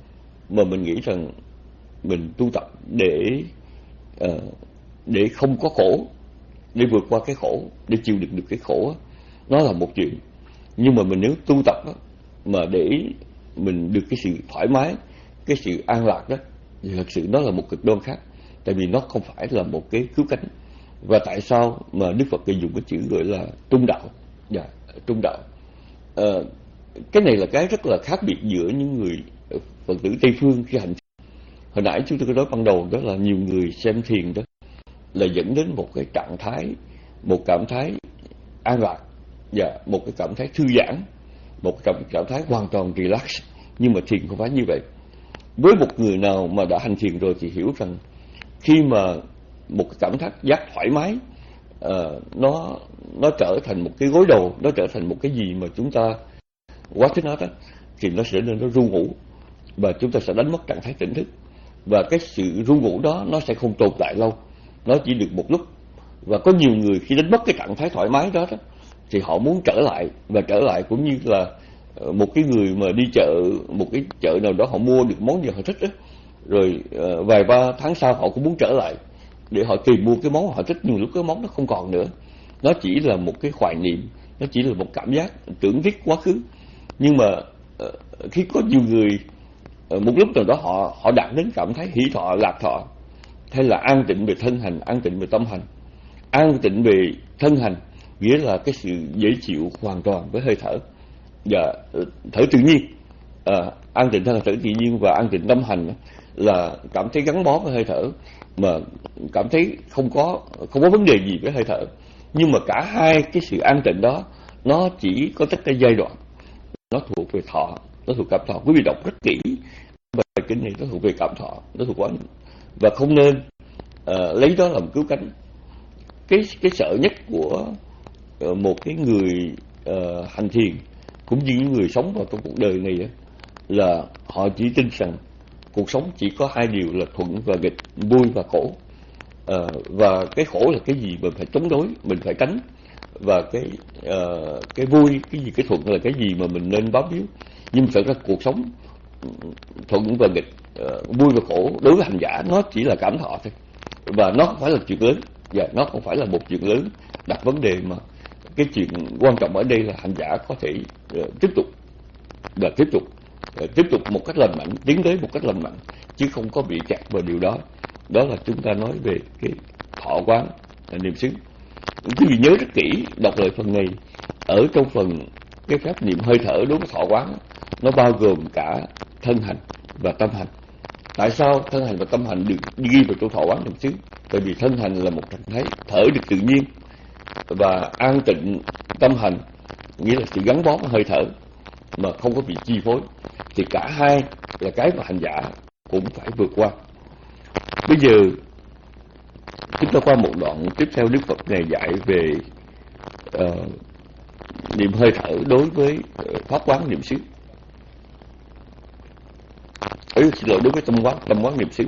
mà mình nghĩ rằng mình tu tập để uh, để không có khổ, để vượt qua cái khổ, để chịu đựng được cái khổ, nó là một chuyện. Nhưng mà mình nếu tu tập đó, mà để mình được cái sự thoải mái, cái sự an lạc đó, thì thật sự nó là một cực đoan khác. Tại vì nó không phải là một cái cứu cánh. Và tại sao mà Đức Phật dùng cái chữ gọi là trung đạo? Dạ, trung đạo. À, cái này là cái rất là khác biệt giữa những người Phật tử Tây Phương khi hành. Hồi nãy chúng tôi có nói ban đầu, đó là nhiều người xem thiền đó là dẫn đến một cái trạng thái, một cảm thái an lạc, và một cái cảm thái thư giãn, một cái cảm, cảm thái hoàn toàn relax. Nhưng mà thiền không phải như vậy. Với một người nào mà đã hành thiền rồi thì hiểu rằng khi mà một cái cảm giác giác thoải mái uh, nó nó trở thành một cái gối đầu, nó trở thành một cái gì mà chúng ta quá thích nó đó, thì nó sẽ nên nó ru ngủ, và chúng ta sẽ đánh mất trạng thái tỉnh thức. Và cái sự ru ngủ đó nó sẽ không tồn tại lâu, nó chỉ được một lúc. Và có nhiều người khi đánh mất cái trạng thái thoải mái đó, đó thì họ muốn trở lại, và trở lại cũng như là một cái người mà đi chợ, một cái chợ nào đó họ mua được món gì họ thích đó, rồi uh, vài ba tháng sau họ cũng muốn trở lại để họ tìm mua cái món họ thích, nhưng lúc cái món nó không còn nữa. Nó chỉ là một cái hoài niệm, nó chỉ là một cảm giác tưởng tiếc quá khứ. Nhưng mà uh, khi có nhiều người uh, một lúc nào đó họ họ đạt đến cảm thấy hỷ thọ, lạc thọ, hay là an tịnh về thân hành, an tịnh về tâm hành. An tịnh về thân hành nghĩa là cái sự dễ chịu hoàn toàn với hơi thở và thở tự nhiên. À, an tịnh thân hành thở tự nhiên và an tịnh tâm hành là cảm thấy gắn bó với hơi thở, mà cảm thấy không có không có vấn đề gì với hơi thở. Nhưng mà cả hai cái sự an tịnh đó nó chỉ có tất cả giai đoạn, nó thuộc về thọ, nó thuộc cảm thọ. Quý vị đọc rất kỹ bài kinh này, nó thuộc về cảm thọ, nó thuộc quán, và không nên uh, lấy đó làm cứu cánh. Cái cái sợ nhất của uh, một cái người uh, hành thiền cũng như những người sống vào trong cuộc đời này đó, là họ chỉ tin rằng cuộc sống chỉ có hai điều là thuận và nghịch, vui và khổ. À, và cái khổ là cái gì mình phải chống đối, mình phải tránh, và cái uh, cái vui, cái gì cái thuận là cái gì mà mình nên bám víu. Nhưng thật ra cuộc sống thuận và nghịch, uh, vui và khổ đối với hành giả nó chỉ là cảm thọ thôi, và nó không phải là chuyện lớn, và nó không phải là một chuyện lớn đặt vấn đề. Mà cái chuyện quan trọng ở đây là hành giả có thể uh, tiếp tục và tiếp tục uh, tiếp tục một cách lành mạnh, tiến tới một cách lành mạnh, chứ không có bị kẹt vào điều đó. Đó là chúng ta nói về cái thọ quán, niệm xứ. Quý vị nhớ rất kỹ, đọc lại phần này ở trong phần cái phép niệm hơi thở đối với thọ quán nó bao gồm cả thân hành và tâm hành. Tại sao thân hành và tâm hành được ghi vào trong thọ quán niệm xứ? Bởi vì thân hành là một trạng thái thở được tự nhiên, và an tịnh tâm hành nghĩa là sự gắn bó với hơi thở mà không có bị chi phối. Thì cả hai là cái mà hành giả cũng phải vượt qua. Bây giờ chúng ta qua một đoạn tiếp theo, Đức Phật này dạy về uh, niệm hơi thở đối với uh, pháp quán niệm xứ. Ấy, xin lỗi, đối với tâm quán, tâm quán niệm xứ.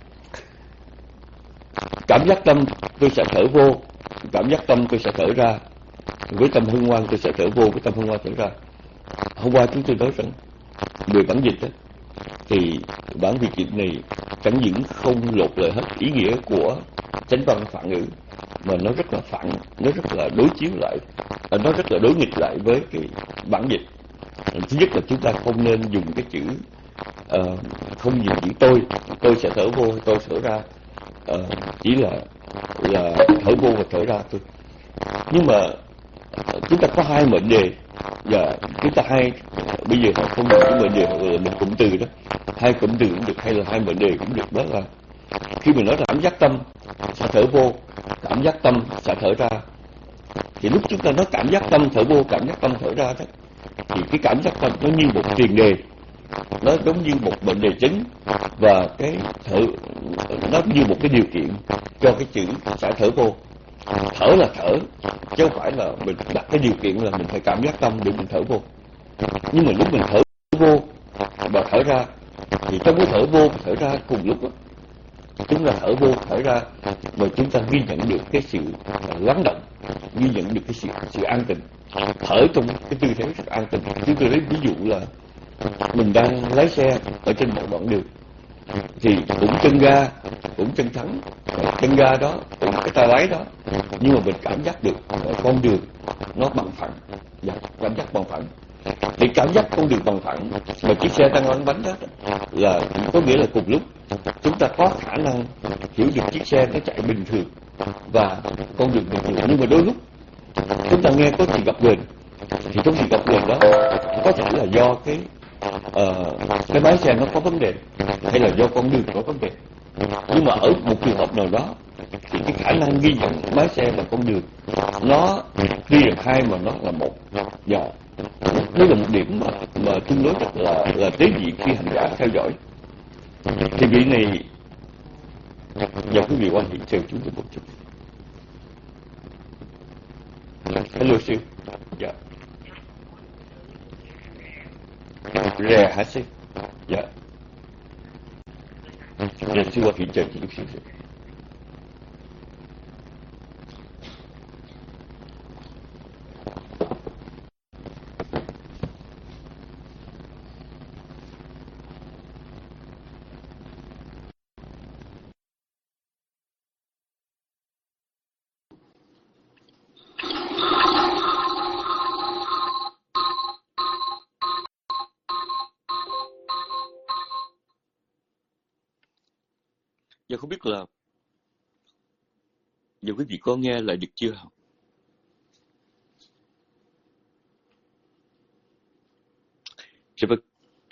Cảm giác tâm tôi sẽ thở vô, cảm giác tâm tôi sẽ thở ra. Với tâm hân hoan tôi sẽ thở vô, với tâm hân hoan thở ra. Hôm qua chúng tôi nói rằng về bản dịch đó, thì bản Việt dịch này chẳng những không lột lời hết ý nghĩa của chánh văn phạn ngữ, mà nó rất là phản, nó rất là đối chiếu lại, nó rất là đối nghịch lại với cái bản dịch. Thứ nhất là chúng ta không nên dùng cái chữ uh, không dùng chữ tôi, tôi sẽ thở vô, tôi thở ra, uh, chỉ là là thở vô và thở ra thôi. Nhưng mà chúng ta có hai mệnh đề, và chúng ta hai bây giờ họ không dùng cái mệnh đề, họ gọi là một cụm từ đó, hai cụm từ cũng được, hay là hai mệnh đề cũng được. Đó là khi mình nói là cảm giác tâm sẽ thở vô, cảm giác tâm sẽ thở ra, thì lúc chúng ta nói cảm giác tâm thở vô, cảm giác tâm thở ra đó, thì cái cảm giác tâm nó như một tiền đề, nó giống như một mệnh đề chính, và cái thở nó như một cái điều kiện cho cái chữ sẽ thở vô. Thở là thở, chứ không phải là mình đặt cái điều kiện là mình phải cảm giác tâm để mình thở vô. Nhưng mà lúc mình thở vô và thở ra, thì trong cái thở vô và thở ra cùng lúc đó, chúng ta thở vô thở ra, mà chúng ta ghi nhận được cái sự lắng động, ghi nhận được cái sự, sự an tịnh, thở trong cái tư thế rất an tịnh. Chúng tôi lấy ví dụ là mình đang lái xe ở trên một đoạn đường, thì cũng chân ga, cũng chân thắng, chân ga đó, cũng cái tay lái đó, nhưng mà mình cảm giác được con đường nó bằng phẳng, cảm giác bằng phẳng. Thì cảm giác con đường bằng phẳng mà chiếc xe đang lăn bánh đó là có nghĩa là cùng lúc chúng ta có khả năng hiểu được chiếc xe nó chạy bình thường và con đường bình thường. Nhưng mà đôi lúc chúng ta nghe có gì gập ghềnh, thì trong sự gập ghềnh đó có thể là do cái uh, cái máy xe nó có vấn đề, hay là do con đường có vấn đề. Nhưng mà ở một trường hợp nào đó thì cái khả năng ghi nhận máy xe là con đường nó tuy là hai mà nó là một. Và đây là một điểm mà, mà tương đối rất là là tế nhị khi hành giả theo dõi. Thì vị này, và quý vị quan hệ chờ chúng tôi một chút. Hello sư. Dạ. Rè hả sư? Dạ. Dạ sư quan hệ chờ chút xíu. Giờ không biết là giờ quý vị có nghe lại được chưa? Dạ vâng.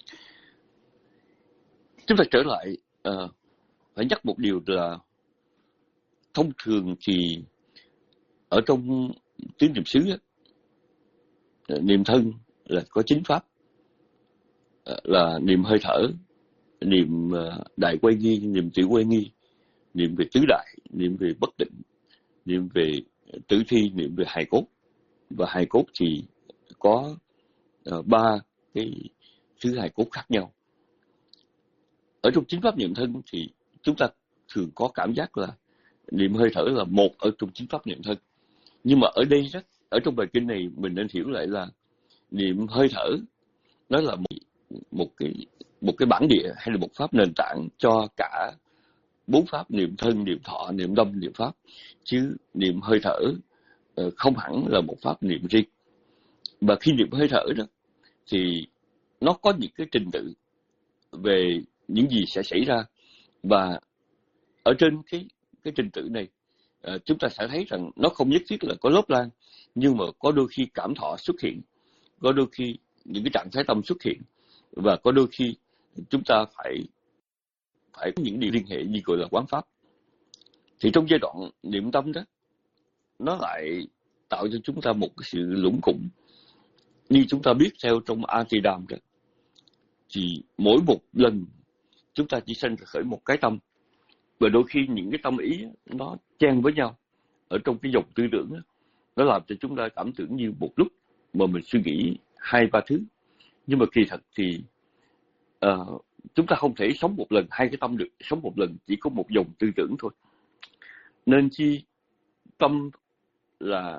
Chúng ta trở lại, uh, phải nhắc một điều là thông thường thì ở trong tiếng niệm xứ á, niệm thân là có chính pháp, là niệm hơi thở, niệm đại quay nghi, niệm tiểu quay nghi, niệm về tứ đại, niệm về bất định, niệm về tử thi, niệm về hài cốt. Và hài cốt thì có uh, ba cái thứ hài cốt khác nhau. Ở trong chính pháp niệm thân thì chúng ta thường có cảm giác là niệm hơi thở là một ở trong chính pháp niệm thân. Nhưng mà ở đây đó, ở trong bài kinh này mình nên hiểu lại là niệm hơi thở nó là một, một cái một cái bản địa hay là một pháp nền tảng cho cả bốn pháp niệm thân, niệm thọ, niệm tâm, niệm pháp. Chứ niệm hơi thở không hẳn là một pháp niệm riêng. Và khi niệm hơi thở đó thì nó có những cái trình tự về những gì sẽ xảy ra, và ở trên cái cái trình tự này uh, chúng ta sẽ thấy rằng nó không nhất thiết là có lớp lan, nhưng mà có đôi khi cảm thọ xuất hiện, có đôi khi những cái trạng thái tâm xuất hiện, và có đôi khi chúng ta phải phải có những điều liên hệ như gọi là quán pháp. Thì trong giai đoạn niệm tâm đó, nó lại tạo cho chúng ta một cái sự lũng củng. Như chúng ta biết theo trong A-di-đàm đó, thì mỗi một lần chúng ta chỉ sanh khởi một cái tâm, và đôi khi những cái tâm ý nó chen với nhau ở trong cái dòng tư tưởng đó, nó làm cho chúng ta cảm tưởng như một lúc mà mình suy nghĩ hai ba thứ. Nhưng mà kỳ thật thì uh, chúng ta không thể sống một lần hai cái tâm được, sống một lần chỉ có một dòng tư tưởng thôi. Nên chi tâm là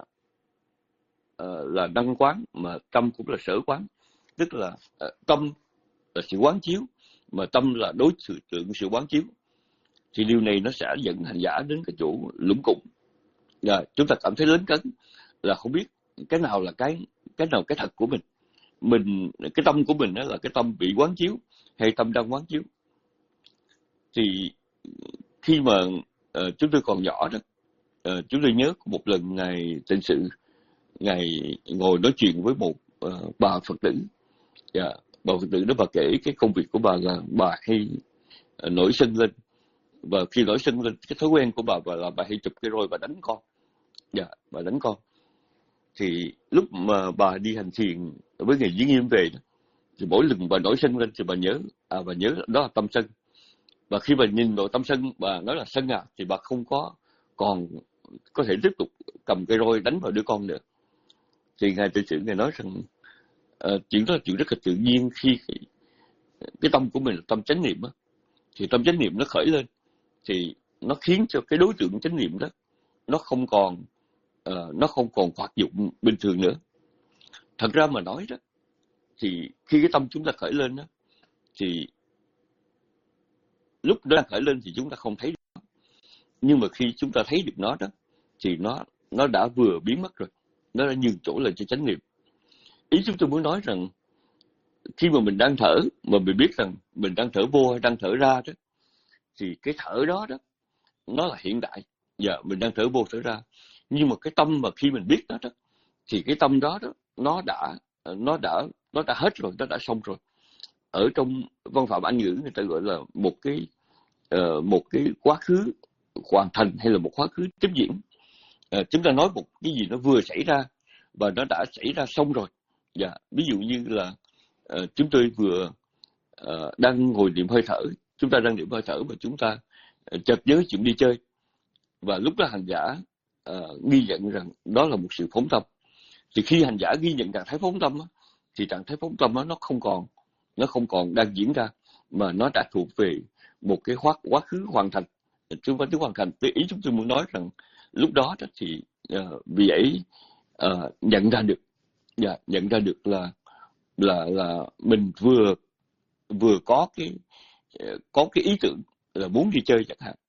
uh, là đăng quán, mà tâm cũng là sở quán. Tức là uh, tâm là sự quán chiếu, mà tâm là đối tượng sự quán chiếu. Thì điều này nó sẽ dẫn hành giả đến cái chỗ lũng củng. Và chúng ta cảm thấy lớn cấn là không biết cái nào là cái cái nào cái thật của mình. Mình cái tâm của mình đó là cái tâm bị quán chiếu hay tâm đang quán chiếu. Thì khi mà uh, chúng tôi còn nhỏ đó, uh, chúng tôi nhớ một lần Ngài Tịnh Sự, Ngài ngồi nói chuyện với một uh, bà Phật tử. Yeah. Bà Phật tử đó, bà kể cái công việc của bà là bà hay uh, nổi sân lên. Và khi nổi sân lên, cái thói quen của bà, bà là bà hay chụp cái roi và đánh con. Dạ, bà đánh con. Thì lúc mà bà đi hành thiền với Ngài Diễn Nghiêm về, thì mỗi lần bà nổi sân lên thì bà nhớ, à bà nhớ đó là tâm sân. Và khi bà nhìn vào tâm sân, bà nói là sân à, thì bà không có còn có thể tiếp tục cầm cái roi đánh vào đứa con nữa. Thì Ngài Tịnh Sự Ngài nói rằng uh, chuyện đó là chuyện rất là tự nhiên. Khi cái, cái tâm của mình là tâm chánh niệm á, thì tâm chánh niệm nó khởi lên, thì nó khiến cho cái đối tượng chánh niệm đó nó không còn uh, nó không còn hoạt dụng bình thường nữa. Thật ra mà nói đó, thì khi cái tâm chúng ta khởi lên đó, thì lúc nó khởi lên thì chúng ta không thấy được nó. Nhưng mà khi chúng ta thấy được nó đó, thì nó nó đã vừa biến mất rồi, nó đã nhường chỗ lại cho chánh niệm. Ý chúng tôi muốn nói rằng khi mà mình đang thở, mà mình biết rằng mình đang thở vô hay đang thở ra đó, thì cái thở đó đó nó là hiện tại. Giờ mình đang thở vô thở ra, nhưng mà cái tâm mà khi mình biết nó đó, thì cái tâm đó đó nó đã nó đã nó đã hết rồi, nó đã xong rồi. Ở trong văn phạm Anh ngữ người ta gọi là một cái uh, một cái quá khứ hoàn thành, hay là một quá khứ tiếp diễn. Uh, chúng ta nói một cái gì nó vừa xảy ra và nó đã xảy ra xong rồi. Dạ, ví dụ như là uh, chúng tôi vừa uh, đang ngồi niệm hơi thở, chúng ta đang niệm hơi thở và chúng ta uh, chợt nhớ chuyện đi chơi, và lúc đó hành giả uh, ghi nhận rằng đó là một sự phóng tâm. Thì khi hành giả ghi nhận trạng thái phóng tâm á, thì trạng thái phóng tâm á, nó không còn nó không còn đang diễn ra, mà nó đã thuộc về một cái quá, quá khứ hoàn thành. Chúng ta hoàn thành. Ý chúng tôi muốn nói rằng lúc đó, đó thì uh, vị ấy uh, nhận ra được, yeah, nhận ra được là là là mình vừa vừa có cái uh, có cái ý tưởng là muốn đi chơi chẳng hạn.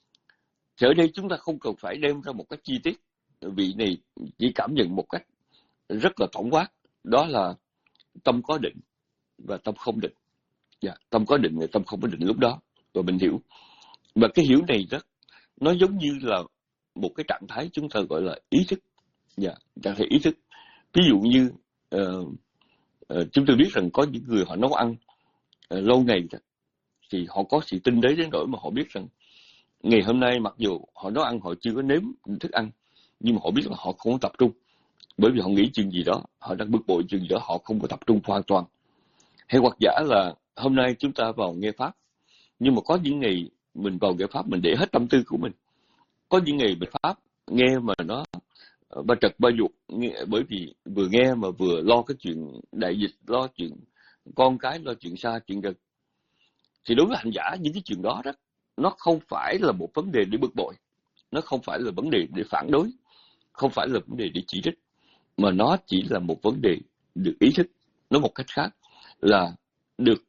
Thì ở đây chúng ta không cần phải đem ra một cách chi tiết, vị này chỉ cảm nhận một cách rất là tổng quát, đó là tâm có định và tâm không định. Yeah, tâm có định và tâm không có định lúc đó, và mình hiểu. Và cái hiểu này đó, nó giống như là một cái trạng thái chúng ta gọi là ý thức. Yeah, trạng thái ý thức. Ví dụ như uh, uh, chúng tôi biết rằng có những người họ nấu ăn uh, lâu ngày đó, thì họ có sự tinh tế đến nỗi mà họ biết rằng ngày hôm nay mặc dù họ nấu ăn, họ chưa có nếm thức ăn, nhưng mà họ biết là họ không có tập trung, bởi vì họ nghĩ chuyện gì đó, họ đang bực bội chuyện gì đó, họ không có tập trung hoàn toàn. Hay hoặc giả là hôm nay chúng ta vào nghe Pháp, nhưng mà có những ngày mình vào nghe Pháp mình để hết tâm tư của mình. Có những ngày mình Pháp nghe mà nó ba trật ba dục, bởi vì vừa nghe mà vừa lo cái chuyện đại dịch, lo chuyện con cái, lo chuyện xa, chuyện gần. Thì đối với hành giả, những cái chuyện đó đó, nó không phải là một vấn đề để bực bội, nó không phải là vấn đề để phản đối, không phải là vấn đề để chỉ trích, mà nó chỉ là một vấn đề được ý thức. Nói một cách khác là được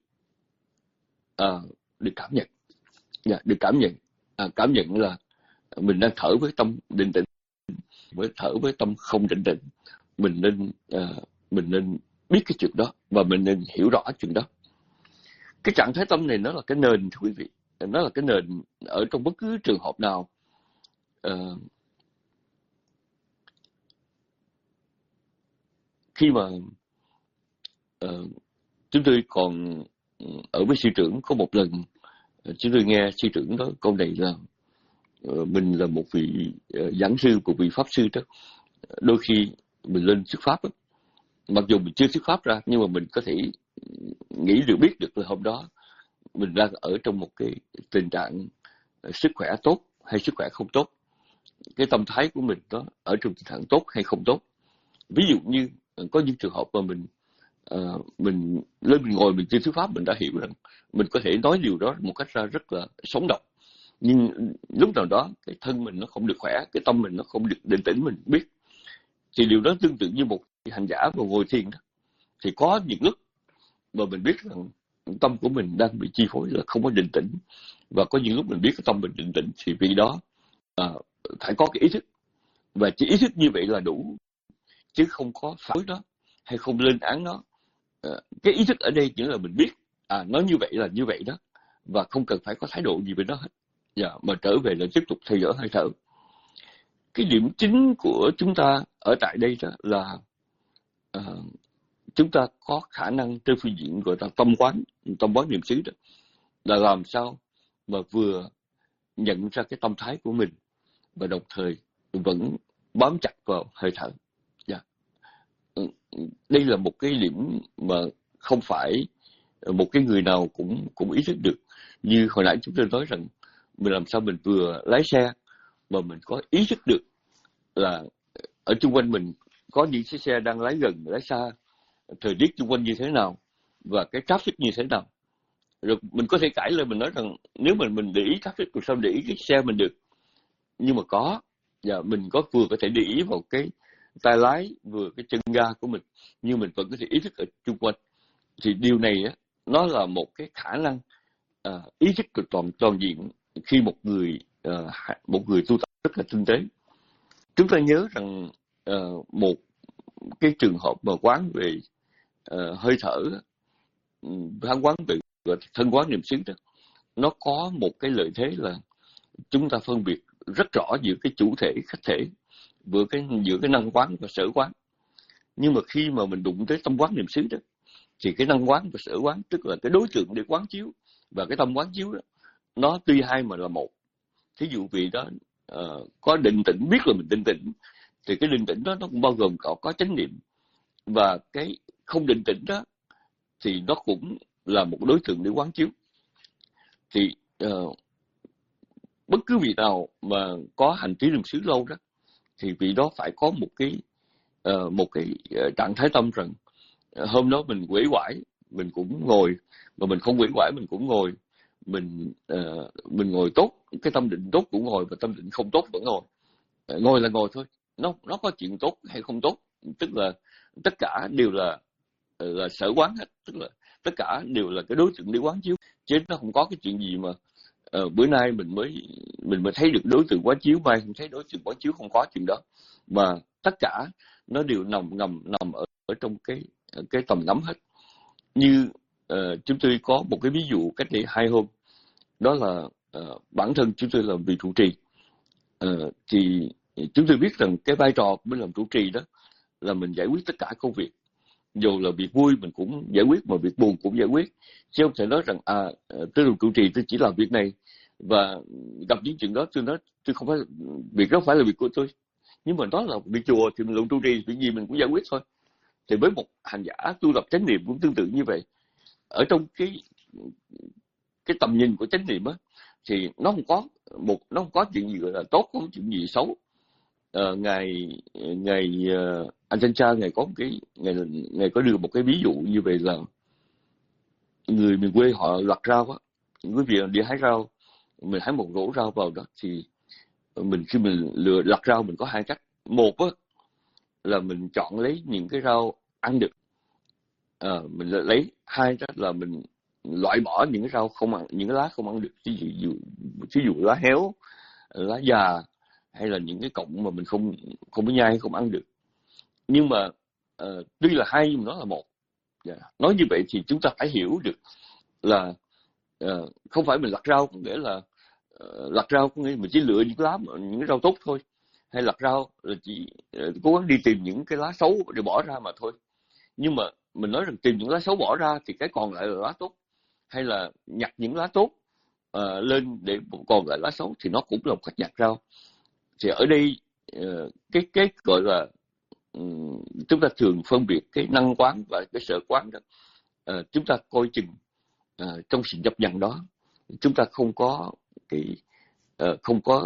uh, được cảm nhận. Yeah, được cảm nhận. À, cảm nhận là mình đang thở với tâm định tĩnh, với thở với tâm không định tĩnh. Mình nên uh, mình nên biết cái chuyện đó, và mình nên hiểu rõ chuyện đó. Cái trạng thái tâm này nó là cái nền, thưa quý vị. Nó là cái nền ở trong bất cứ trường hợp nào. Uh, khi mà uh, chúng tôi còn ở với sư trưởng có một lần chúng tôi nghe sư trưởng nói câu này là uh, mình là một vị uh, giảng sư, một vị pháp sư đó, đôi khi mình lên thuyết pháp đó, mặc dù mình chưa thuyết pháp ra nhưng mà mình có thể nghĩ được, biết được là hôm đó mình đang ở trong một cái tình trạng sức khỏe tốt hay sức khỏe không tốt, cái tâm thái của mình đó ở trong tình trạng tốt hay không tốt. Ví dụ như có những trường hợp mà mình uh, mình lên mình ngồi mình chưa thuyết pháp, mình đã hiểu rằng mình có thể nói điều đó một cách ra rất là sống động, nhưng lúc nào đó cái thân mình nó không được khỏe, cái tâm mình nó không được định tĩnh, mình biết. Thì điều đó tương tự như một hành giả mà ngồi thiền đó, thì có những lúc mà mình biết rằng tâm của mình đang bị chi phối, là không có định tĩnh, và có những lúc mình biết cái tâm mình định tĩnh, thì vì đó à, phải có cái ý thức, và chỉ ý thức như vậy là đủ, chứ không có phản đối nó hay không lên án nó. À, cái ý thức ở đây chỉ là mình biết à nó như vậy là như vậy đó, và không cần phải có thái độ gì với nó hết. Dạ, mà trở về là tiếp tục theo dõi hơi thở. Cái điểm chính của chúng ta ở tại đây đó là uh, chúng ta có khả năng trên phương diện gọi là tâm quán, tâm quán niệm xứ đó, là làm sao mà vừa nhận ra cái tâm thái của mình và đồng thời vẫn bám chặt vào hơi thở. Yeah. Đây là một cái điểm mà không phải một cái người nào cũng cũng ý thức được. Như hồi nãy chúng tôi nói rằng mình làm sao mình vừa lái xe mà mình có ý thức được là ở xung quanh mình có những chiếc xe đang lái gần, lái xa, thời tiết xung quanh như thế nào và cái traffic như thế nào. Rồi mình có thể cãi lên, mình nói rằng nếu mình mình để ý traffic, làm sao để ý cái xe mình được. Nhưng mà có, và mình có vừa có thể để ý vào cái tay lái, vừa cái chân ga của mình, nhưng mình vẫn có thể ý thức ở xung quanh. Thì điều này á, nó là một cái khả năng uh, ý thức của toàn toàn diện khi một người uh, một người tu tập rất là tinh tế. Chúng ta nhớ rằng uh, một cái trường hợp mà quán về uh, hơi thở, phán quán về thân quán niệm xứ đó, nó có một cái lợi thế là chúng ta phân biệt rất rõ giữa cái chủ thể, khách thể, giữa cái giữa cái năng quán và sở quán. Nhưng mà khi mà mình đụng tới tâm quán niệm xứ đó, thì cái năng quán và sở quán, tức là cái đối tượng để quán chiếu và cái tâm quán chiếu đó, nó tuy hai mà là một. Thí dụ vì đó uh, có định tĩnh, biết là mình định tĩnh, thì cái định tĩnh đó nó cũng bao gồm có, có chánh niệm, và cái không định tĩnh đó thì nó cũng là một đối tượng để quán chiếu. Thì uh, bất cứ vị nào mà có hành trí niệm xứ lâu đó, thì vị đó phải có một cái uh, một cái uh, trạng thái tâm rằng uh, hôm đó mình quể quải mình cũng ngồi, mà mình không quể quải mình cũng ngồi, mình uh, mình ngồi tốt, cái tâm định tốt cũng ngồi, và tâm định không tốt vẫn ngồi. Uh, ngồi là ngồi thôi, nó nó có chuyện tốt hay không tốt, tức là tất cả đều là là sở quán hết, tức là tất cả đều là cái đối tượng để quán chiếu, chứ nó không có cái chuyện gì mà uh, bữa nay mình mới mình mới thấy được đối tượng quán chiếu, mai không thấy đối tượng quán chiếu, không có chuyện đó, mà tất cả nó đều nằm ngầm nằm ở, ở trong cái cái tầm ngắm hết. Như uh, chúng tôi có một cái ví dụ cách đây hai hôm, đó là uh, bản thân chúng tôi làm vị trụ trì, uh, thì chúng tôi biết rằng cái vai trò mình làm trụ trì đó là mình giải quyết tất cả công việc, dù là việc vui mình cũng giải quyết, mà việc buồn cũng giải quyết, chứ không thể nói rằng à tôi làm trụ trì tôi chỉ làm việc này, và gặp những chuyện đó tôi nói tôi không phải, việc đó phải là việc của tôi. Nhưng mà đó là việc chùa thì mình làm trụ trì, việc gì mình cũng giải quyết thôi. Thì với một hành giả tu tập chánh niệm cũng tương tự như vậy. Ở trong cái cái tầm nhìn của chánh niệm á, thì nó không có một nó không có chuyện gì gọi là tốt, không có chuyện gì xấu. Uh, ngày ngày uh, anh Thanh Cha ngày có một cái ngày ngày có đưa một cái ví dụ như vậy là người miền quê họ lặt rau á, quý vị đi hái rau, mình hái một rổ rau vào đó, thì mình khi mình lựa lặt rau mình có hai cách. Một á là mình chọn lấy những cái rau ăn được, uh, mình lấy. Hai đó là mình loại bỏ những cái rau không ăn, những cái lá không ăn được, ví dụ ví dụ lá héo, lá già, hay là những cái cọng mà mình không không có nhai, không ăn được. Nhưng mà uh, tuy là hai nhưng mà nó là một. Yeah. Nói như vậy thì chúng ta phải hiểu được là uh, không phải mình lặt rau có nghĩa là uh, lặt rau có nghĩa mình chỉ lựa những lá những cái rau tốt thôi, hay lặt rau là chỉ uh, cố gắng đi tìm những cái lá xấu để bỏ ra mà thôi. Nhưng mà mình nói rằng tìm những lá xấu bỏ ra thì cái còn lại là lá tốt, hay là nhặt những lá tốt uh, lên để còn lại lá xấu, thì nó cũng là một cách nhặt rau. Thì ở đây uh, cái cái gọi là um, chúng ta thường phân biệt cái năng quán và cái sở quán đó. Uh, chúng ta coi chừng uh, trong sự nhập nhằng đó, chúng ta không có cái uh, không có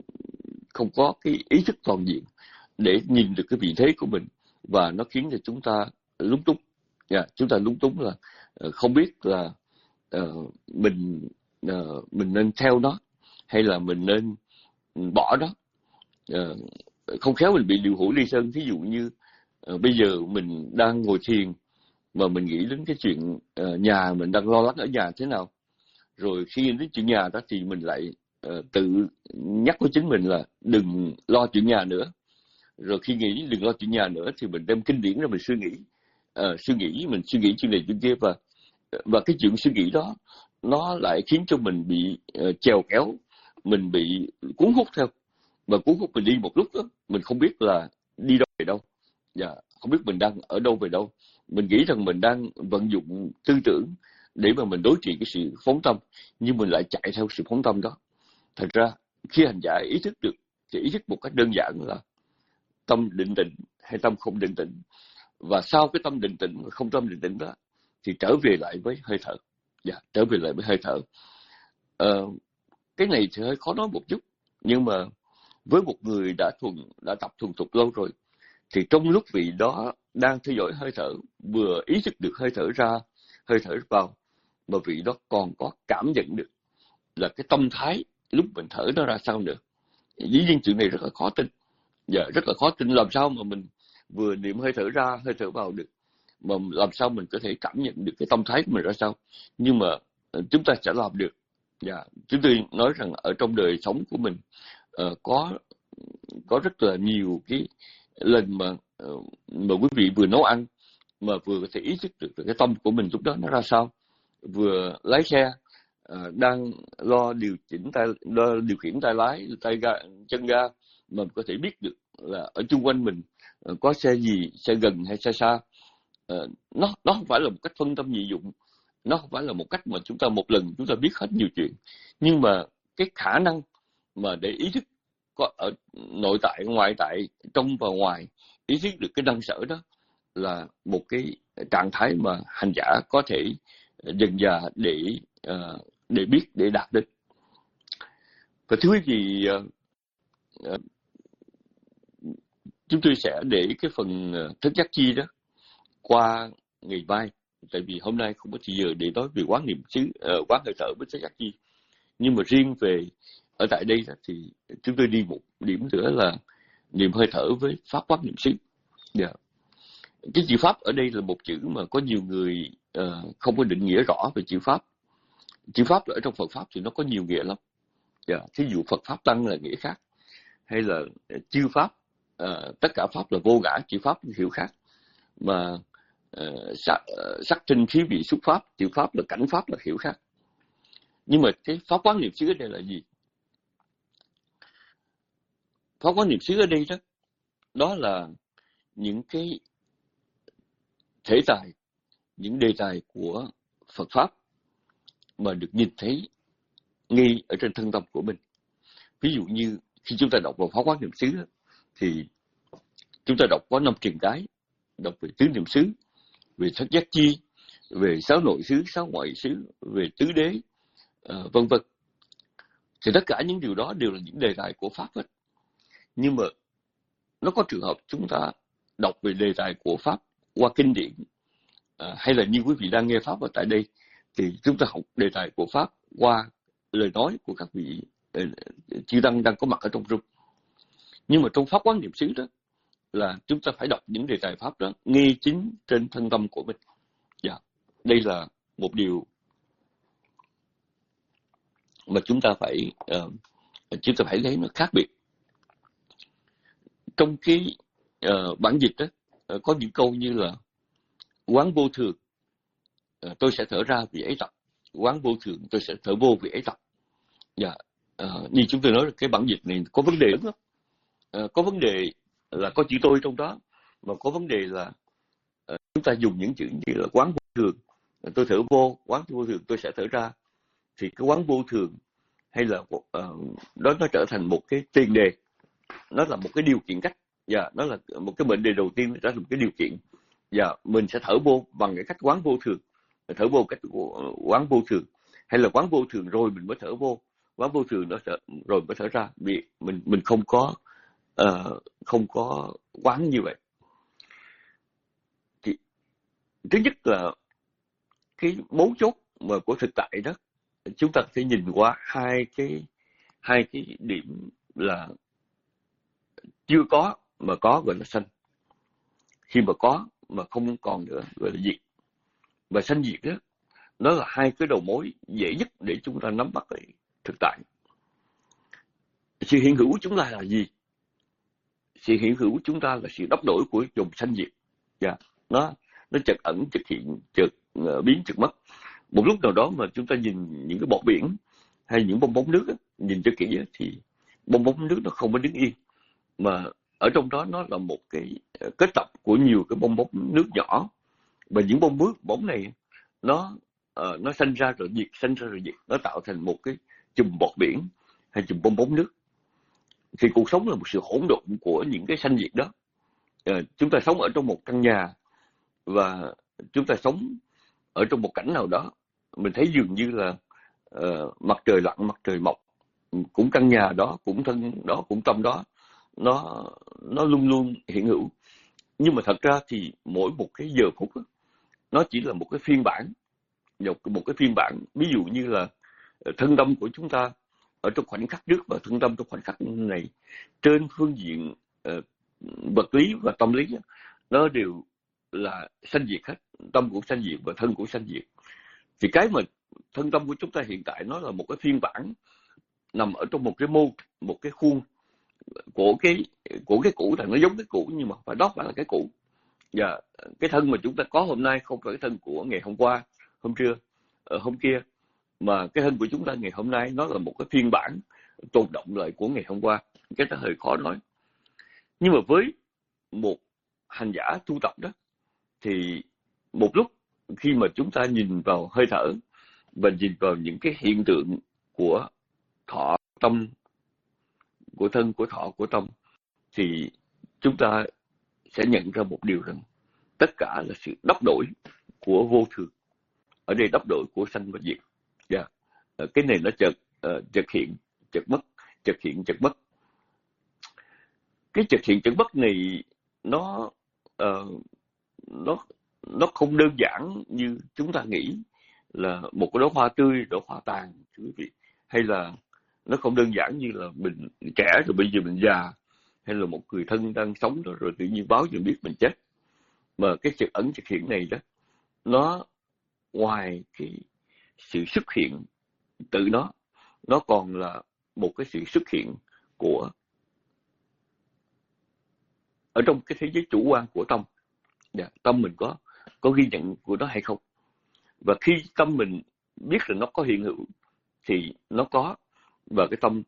không có cái ý thức toàn diện để nhìn được cái vị thế của mình, và nó khiến cho chúng ta lúng túng. Yeah, chúng ta lúng túng là uh, không biết là uh, mình uh, mình nên theo nó hay là mình nên bỏ nó. Uh, không khéo mình bị điều hữu ly sơn. Thí dụ như uh, bây giờ mình đang ngồi thiền mà mình nghĩ đến cái chuyện uh, nhà mình đang lo lắng ở nhà thế nào, rồi khi nghĩ đến chuyện nhà đó thì mình lại uh, tự nhắc với chính mình là đừng lo chuyện nhà nữa. Rồi khi nghĩ đừng lo chuyện nhà nữa thì mình đem kinh điển ra mình suy nghĩ, uh, suy nghĩ mình suy nghĩ chuyện này chuyện kia, và và cái chuyện suy nghĩ đó nó lại khiến cho mình bị uh, chèo kéo, mình bị cuốn hút theo, và cuốn hút mình đi một lúc đó mình không biết là đi đâu về đâu, và không biết mình đang ở đâu về đâu. Mình nghĩ rằng mình đang vận dụng tư tưởng để mà mình đối trị cái sự phóng tâm, nhưng mình lại chạy theo sự phóng tâm đó. Thật ra khi hành giả ý thức được thì ý thức một cách đơn giản là tâm định tĩnh hay tâm không định tĩnh, và sau cái tâm định tĩnh không tâm định tĩnh đó thì trở về lại với hơi thở. Dạ, trở về lại với hơi thở. Ờ, cái này thì hơi khó nói một chút, nhưng mà với một người đã thuần đã tập thuần thục lâu rồi, thì trong lúc vị đó đang theo dõi hơi thở, vừa ý thức được hơi thở ra, hơi thở vào, mà vị đó còn có cảm nhận được là cái tâm thái lúc mình thở nó ra sao nữa. Dĩ nhiên chuyện này rất là khó tin. Dạ, rất là khó tin. Làm sao mà mình vừa niệm hơi thở ra, hơi thở vào được, mà làm sao mình có thể cảm nhận được cái tâm thái của mình ra sao. Nhưng mà chúng ta sẽ làm được. Dạ, chúng tôi nói rằng ở trong đời sống của mình uh, có có rất là nhiều cái lần mà uh, mà quý vị vừa nấu ăn mà vừa có thể ý thức được cái tâm của mình lúc đó nó ra sao, vừa lái xe uh, đang lo điều chỉnh tay, lo điều khiển tay lái, tay ga, chân ga, mà có thể biết được là ở chung quanh mình uh, có xe gì, xe gần hay xe xa. Uh, nó nó không phải là một cách phân tâm nhị dụng, nó không phải là một cách mà chúng ta một lần chúng ta biết hết nhiều chuyện, nhưng mà cái khả năng mà để ý thức có ở nội tại, ngoại tại, trong và ngoài, ý thức được cái năng sở đó là một cái trạng thái mà hành giả có thể dần dà để uh, để biết, để đạt được. Và thưa quý vị, uh, uh, chúng tôi sẽ để cái phần uh, thức giác chi đó qua ngày mai, tại vì hôm nay không có thời giờ để nói về quán niệm xứ, uh, quán hơi thở với thức giác chi. Nhưng mà riêng về ở tại đây đó, thì chúng tôi đi một điểm nữa là niệm hơi thở với pháp quán niệm xứ. Yeah. Cái chữ pháp ở đây là một chữ mà có nhiều người uh, không có định nghĩa rõ về chữ pháp. Chữ pháp ở trong Phật pháp thì nó có nhiều nghĩa lắm. Yeah. Thí dụ Phật pháp tăng là nghĩa khác, hay là chư pháp, uh, tất cả pháp là vô ngã, chữ pháp hiểu khác. Mà uh, sắc, uh, sắc sinh khí vị xúc pháp, chữ pháp là cảnh pháp là hiểu khác. Nhưng mà cái pháp quán niệm xứ ở đây là gì? Pháp quán niệm xứ ở đây đó, đó là những cái thể tài, những đề tài của Phật pháp mà được nhìn thấy ngay ở trên thân tâm của mình. Ví dụ như khi chúng ta đọc vào pháp quán niệm xứ đó, thì chúng ta đọc có năm truyền cái, đọc về tứ niệm xứ, về thất giác chi, về sáu nội xứ, sáu ngoại xứ, về tứ đế, uh, vân vân. Thì tất cả những điều đó đều là những đề tài của pháp hết. Nhưng mà nó có trường hợp chúng ta đọc về đề tài của pháp qua kinh điển, à, hay là như quý vị đang nghe pháp ở tại đây, thì chúng ta học đề tài của pháp qua lời nói của các vị uh, chư tăng đang có mặt ở trong room. Nhưng mà trong pháp quán niệm xứ đó là chúng ta phải đọc những đề tài pháp đó ngay chính trên thân tâm của mình. Yeah. Đây là một điều mà chúng ta phải uh, chúng ta phải thấy nó khác biệt. Trong cái uh, bản dịch đó uh, có những câu như là quán vô thường, uh, tôi sẽ thở ra vì ấy tập, quán vô thường, tôi sẽ thở vô vì ấy tập. Dạ, uh, như chúng tôi nói, cái bản dịch này có vấn đề lắm. Uh, có vấn đề là có chữ tôi trong đó, mà có vấn đề là uh, chúng ta dùng những chữ như là quán vô thường, tôi thở vô, quán vô thường tôi sẽ thở ra, thì cái quán vô thường hay là uh, đó nó trở thành một cái tiền đề, nó là một cái điều kiện cách, và yeah, nó là một cái mệnh đề đầu tiên, nó trở thành một cái điều kiện, và yeah, mình sẽ thở vô bằng cái cách quán vô thường, thở vô cách quán vô thường, hay là quán vô thường rồi mình mới thở vô, quán vô thường nó rồi mới thở ra, vì mình mình không có uh, không có quán như vậy. Thì thứ nhất là cái mấu chốt mà của thực tại đó, chúng ta phải nhìn qua hai cái hai cái điểm là chưa có mà có gọi là sanh, khi mà có mà không còn nữa gọi là diệt. Và sanh diệt đó, nó là hai cái đầu mối dễ nhất để chúng ta nắm bắt cái thực tại. Sự hiện hữu của chúng ta là gì? Sự hiện hữu của chúng ta là sự đắp đổi của dòng sanh diệt. Yeah. Nó nó chợt ẩn, chợt hiện, chợt uh, biến, chợt mất. Một lúc nào đó mà chúng ta nhìn những cái bọt biển hay những bong bóng nước á, nhìn cho kỹ á, thì bong bóng nước nó không có đứng yên, mà ở trong đó nó là một cái kết tập của nhiều cái bong bóng nước nhỏ, và những bong nước bóng này nó uh, nó sanh ra rồi diệt, sanh ra rồi diệt, nó tạo thành một cái chùm bọt biển hay chùm bong bóng nước. Thì cuộc sống là một sự hỗn độn của những cái sanh diệt đó. Uh, chúng ta sống ở trong một căn nhà, và chúng ta sống ở trong một cảnh nào đó, mình thấy dường như là uh, mặt trời lặn, mặt trời mọc, cũng căn nhà đó, cũng thân đó, cũng tâm đó, nó nó luôn luôn hiện hữu. Nhưng mà thật ra thì mỗi một cái giờ phút đó, nó chỉ là một cái phiên bản, một cái phiên bản. Ví dụ như là thân tâm của chúng ta ở trong khoảnh khắc trước và thân tâm trong khoảnh khắc này, trên phương diện uh, vật lý và tâm lý, nó đều là sanh diệt hết. Tâm cũng sanh diệt và thân cũng sanh diệt. Thì cái mà thân tâm của chúng ta hiện tại, nó là một cái phiên bản nằm ở trong một cái mô, một cái khuôn của cái của cái cũ, thằng nó giống cái cũ nhưng mà phải đó phải là cái cũ. Và cái thân mà chúng ta có hôm nay không phải cái thân của ngày hôm qua, hôm trưa, hôm kia, mà cái thân của chúng ta ngày hôm nay nó là một cái phiên bản tồn động lại của ngày hôm qua. Cái đó hơi khó nói. Nhưng mà với một hành giả tu tập đó, thì một lúc khi mà chúng ta nhìn vào hơi thở và nhìn vào những cái hiện tượng của thọ, tâm, của thân, của thọ, của tâm, thì chúng ta sẽ nhận ra một điều rằng tất cả là sự đắp đổi của vô thường. Ở đây đắp đổi của sanh và diệt. Yeah. Cái này nó chợt uh, chợt hiện, chợt mất, chợt hiện, chợt mất. Cái chợt hiện, chợt mất này nó uh, nó nó không đơn giản như chúng ta nghĩ là một cái đóa hoa tươi, đóa hoa tàn, quý vị. Hay là nó không đơn giản như là mình trẻ rồi bây giờ mình già, hay là một người thân đang sống đó rồi tự nhiên báo cho biết mình chết. Mà cái chợt ẩn chợt hiện này đó, nó ngoài cái sự xuất hiện tự nó, nó còn là một cái sự xuất hiện của ở trong cái thế giới chủ quan của tâm. Yeah, tâm mình có có ghi nhận của nó hay không? Và khi tâm mình biết là nó có hiện hữu thì nó có, và cái tâm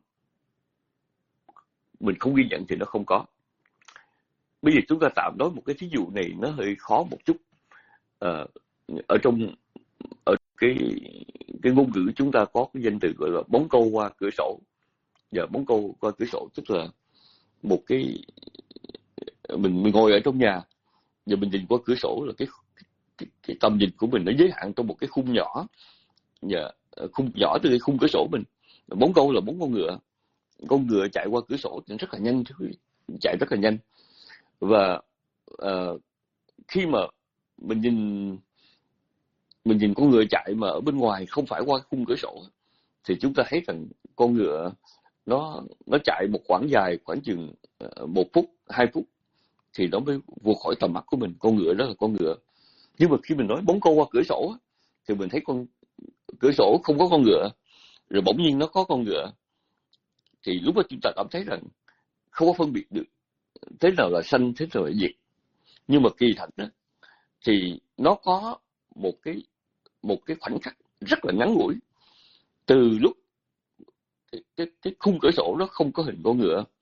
mình không ghi nhận thì nó không có. Bây giờ chúng ta tạm nói một cái thí dụ này nó hơi khó một chút. À, ở trong ở cái cái ngôn ngữ chúng ta có cái danh từ gọi là bóng câu qua cửa sổ. Giờ bóng câu qua cửa sổ tức là một cái mình mình ngồi ở trong nhà, giờ mình nhìn qua cửa sổ là cái cái, cái tầm nhìn của mình nó giới hạn trong một cái khung nhỏ. Giờ khung nhỏ từ cái khung cửa sổ mình. Bóng câu là bóng con ngựa. Con ngựa chạy qua cửa sổ thì rất là nhanh, chạy rất là nhanh. Và uh, khi mà mình nhìn mình nhìn con ngựa chạy mà ở bên ngoài không phải qua khung cửa sổ, thì chúng ta thấy rằng con ngựa nó nó chạy một khoảng dài, khoảng chừng uh, một phút, hai phút thì nó mới vượt khỏi tầm mắt của mình. Con ngựa đó là con ngựa. Nhưng mà khi mình nói bóng câu qua cửa sổ thì mình thấy con cửa sổ không có con ngựa, rồi bỗng nhiên nó có con ngựa, thì lúc đó chúng ta cảm thấy rằng không có phân biệt được thế nào là sanh, thế nào là diệt. Nhưng mà kỳ thật đó, thì nó có một cái một cái khoảnh khắc rất là ngắn ngủi, từ lúc cái, cái, cái khung cửa sổ nó không có hình con ngựa,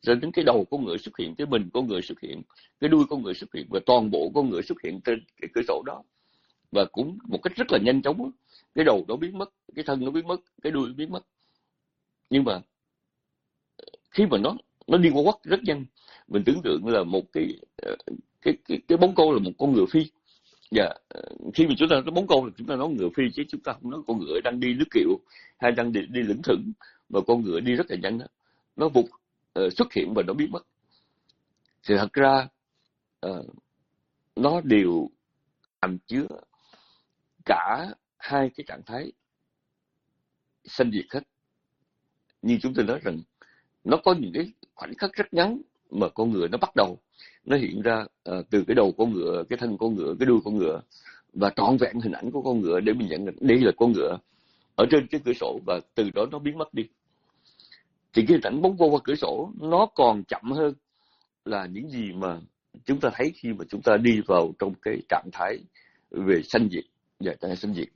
cho đến cái đầu con ngựa xuất hiện, cái mình con ngựa xuất hiện, cái đuôi con ngựa xuất hiện, và toàn bộ con ngựa xuất hiện trên cái cửa sổ đó. Và cũng một cách rất là nhanh chóng, cái đầu nó biến mất, cái thân nó biến mất, cái đuôi nó biến mất. Nhưng mà khi mà nó nó đi qua quất rất nhanh, mình tưởng tượng là một cái cái cái, cái bóng câu là một con ngựa phi. Và khi mà chúng ta nói bóng câu là chúng ta nói ngựa phi, chứ chúng ta không nói con ngựa đang đi lướt kiệu hay đang đi, đi lững thững, mà con ngựa đi rất là nhanh đó. Nó vụt uh, xuất hiện và nó biến mất. Thì thật ra uh, nó đều hàm chứa cả hai cái trạng thái sanh diệt hết. Như chúng tôi nói rằng nó có những cái khoảnh khắc rất ngắn mà con ngựa nó bắt đầu nó hiện ra uh, từ cái đầu con ngựa, cái thân con ngựa, cái đuôi con ngựa, và trọn vẹn hình ảnh của con ngựa để mình nhận đây là con ngựa ở trên cái cửa sổ, và từ đó nó biến mất đi. Thì cái hình ảnh bóng vô qua cửa sổ nó còn chậm hơn là những gì mà chúng ta thấy khi mà chúng ta đi vào trong cái trạng thái về sanh diệt và trạng thái sanh diệt.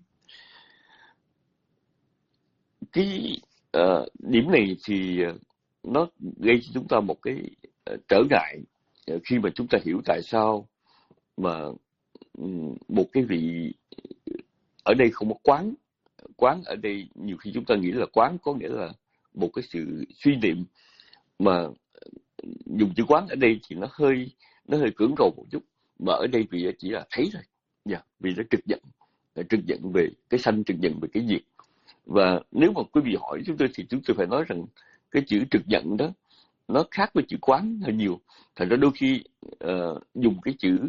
Cái uh, điểm này thì uh, nó gây cho chúng ta một cái uh, trở ngại uh, khi mà chúng ta hiểu tại sao mà um, một cái vị ở đây không có quán. Quán ở đây nhiều khi chúng ta nghĩ là quán có nghĩa là một cái sự suy niệm, mà dùng chữ quán ở đây thì nó hơi nó hơi cưỡng cầu một chút, mà ở đây vì chỉ là thấy thôi, yeah, vì nó trực nhận, trực nhận về cái sanh, trực nhận về cái diệt. Và nếu mà quý vị hỏi chúng tôi thì chúng tôi phải nói rằng cái chữ trực nhận đó nó khác với chữ quán hơi nhiều. Thành ra đôi khi uh, dùng cái chữ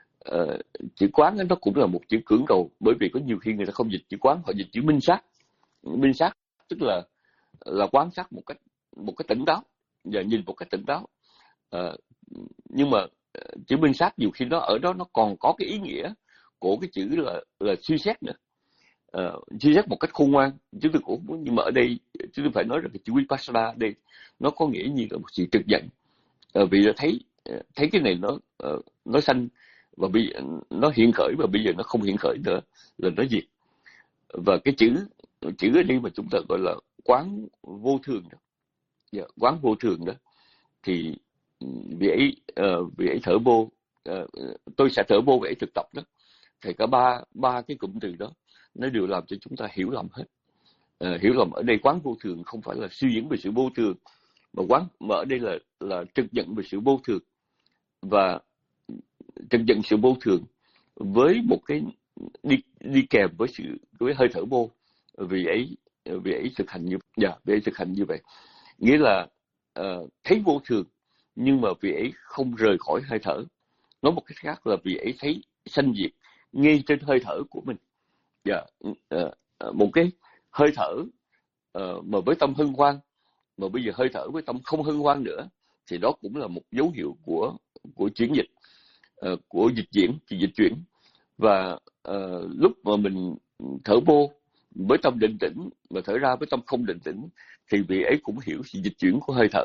uh, chữ quán đó, nó cũng là một chữ cưỡng cầu, bởi vì có nhiều khi người ta không dịch chữ quán, họ dịch chữ minh sát. Minh sát tức là là quan sát một cách một cách tỉnh táo và nhìn một cách tỉnh táo. Uh, nhưng mà uh, chữ minh sát nhiều khi nó ở đó nó còn có cái ý nghĩa của cái chữ là là suy xét nữa. Uh, suy xét một cách khôn ngoan, chúng tôi cũng muốn, nhưng mà ở đây chúng tôi phải nói rằng cái chữ vipassana ở đây nó có nghĩa như là một sự trực nhận. Uh, vì nó thấy uh, thấy cái này nó uh, nó sanh và bây nó hiện khởi, và bây giờ nó không hiện khởi nữa là nó diệt. Và cái chữ chữ ở đây mà chúng ta gọi là quán vô thường đó, yeah, quán vô thường đó, thì vị ấy uh, vị ấy thở vô, uh, tôi sẽ thở vô vị ấy thực tập đó, thì cả ba ba cái cụm từ đó nó đều làm cho chúng ta hiểu lầm hết. Uh, hiểu lầm ở đây quán vô thường không phải là suy diễn về sự vô thường, mà quán mà ở đây là là trực nhận về sự vô thường, và trực nhận sự vô thường với một cái đi đi kèm với sự với hơi thở vô. Vì ấy vì ấy thực hành như dạ, vì ấy thực hành như vậy, nghĩa là uh, thấy vô thường nhưng mà vì ấy không rời khỏi hơi thở. Nói một cách khác là vì ấy thấy sanh diệt ngay trên hơi thở của mình. Dạ, uh, một cái hơi thở uh, mà với tâm hân hoan, mà bây giờ hơi thở với tâm không hân hoan nữa, thì đó cũng là một dấu hiệu của của chuyển dịch, uh, của dịch chuyển, thì dịch chuyển. Và uh, lúc mà mình thở vô với tâm định tĩnh mà thở ra với tâm không định tĩnh, thì vị ấy cũng hiểu sự dịch chuyển của hơi thở.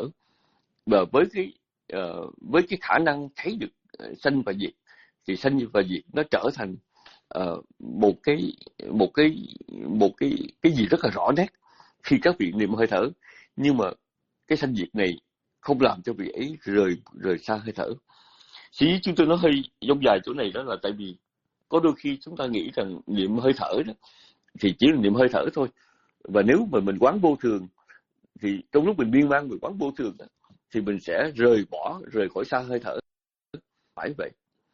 Và với cái uh, với cái khả năng thấy được uh, sanh và diệt, thì sanh và diệt nó trở thành uh, một cái một cái một cái cái gì rất là rõ nét khi các vị niệm hơi thở. Nhưng mà cái sanh diệt này không làm cho vị ấy rời rời xa hơi thở. Chỉ chúng tôi nói hơi dông dài chỗ này đó là tại vì có đôi khi chúng ta nghĩ rằng niệm hơi thở đó thì chỉ là niệm hơi thở thôi, và nếu mà mình quán vô thường thì trong lúc mình miên man về quán vô thường đó, thì mình sẽ rời bỏ, rời khỏi xa hơi thở. Phải vậy,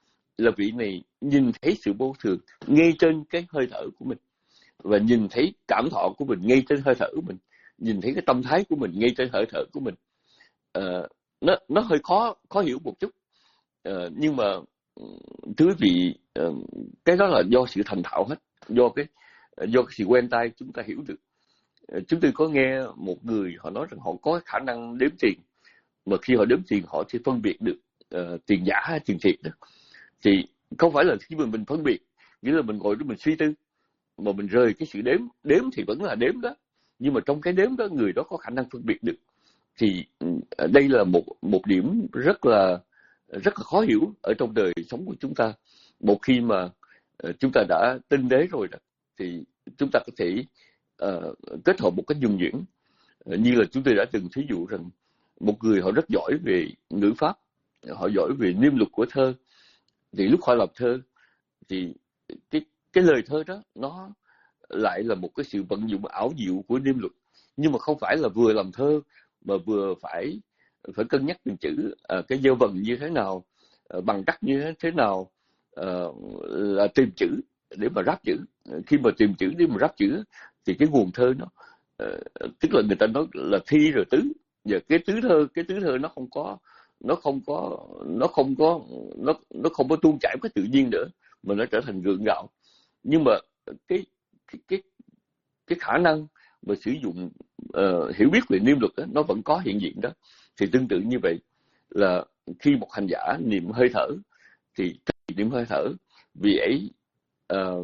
là vị này nhìn thấy sự vô thường ngay trên cái hơi thở của mình, và nhìn thấy cảm thọ của mình ngay trên hơi thở của mình, nhìn thấy cái tâm thái của mình ngay trên hơi thở của mình. Uh, nó nó hơi khó khó hiểu một chút, uh, nhưng mà thưa quý vị, uh, cái đó là do sự thành thạo hết, do cái do cái sự quen tay chúng ta hiểu được. Uh, chúng tôi có nghe một người họ nói rằng họ có khả năng đếm tiền, mà khi họ đếm tiền họ sẽ phân biệt được uh, tiền giả hay tiền thiệt đó. Thì không phải là khi mà mình phân biệt, nghĩa là mình ngồi đó mình suy tư, mà mình rời cái sự đếm, đếm thì vẫn là đếm đó, nhưng mà trong cái đếm đó người đó có khả năng phân biệt được. Thì đây là một một điểm rất là rất là khó hiểu ở trong đời sống của chúng ta. Một khi mà uh, chúng ta đã tinh đế rồi đó, thì chúng ta có thể uh, kết hợp một cách nhuần nhuyễn, uh, như là chúng tôi đã từng thí dụ rằng một người họ rất giỏi về ngữ pháp, họ giỏi về niêm luật của thơ, thì lúc họ làm thơ thì cái cái lời thơ đó nó lại là một cái sự vận dụng ảo diệu của niêm luật, nhưng mà không phải là vừa làm thơ mà vừa phải phải cân nhắc từng chữ, à, cái gieo vần như thế nào, à, bằng đắc như thế nào, à, là tìm chữ để mà ráp chữ. Khi mà tìm chữ để mà ráp chữ thì cái nguồn thơ nó, à, tức là người ta nói là thi rồi tứ, và cái tứ thơ cái tứ thơ nó không có nó không có nó không có nó nó không có tuôn chảy cái tự nhiên nữa, mà nó trở thành gượng gạo. Nhưng mà cái cái cái cái khả năng mà sử dụng, uh, hiểu biết về niêm luật đó, nó vẫn có hiện diện đó. Thì tương tự như vậy, là khi một hành giả niệm hơi thở thì niệm hơi thở, vì ấy uh,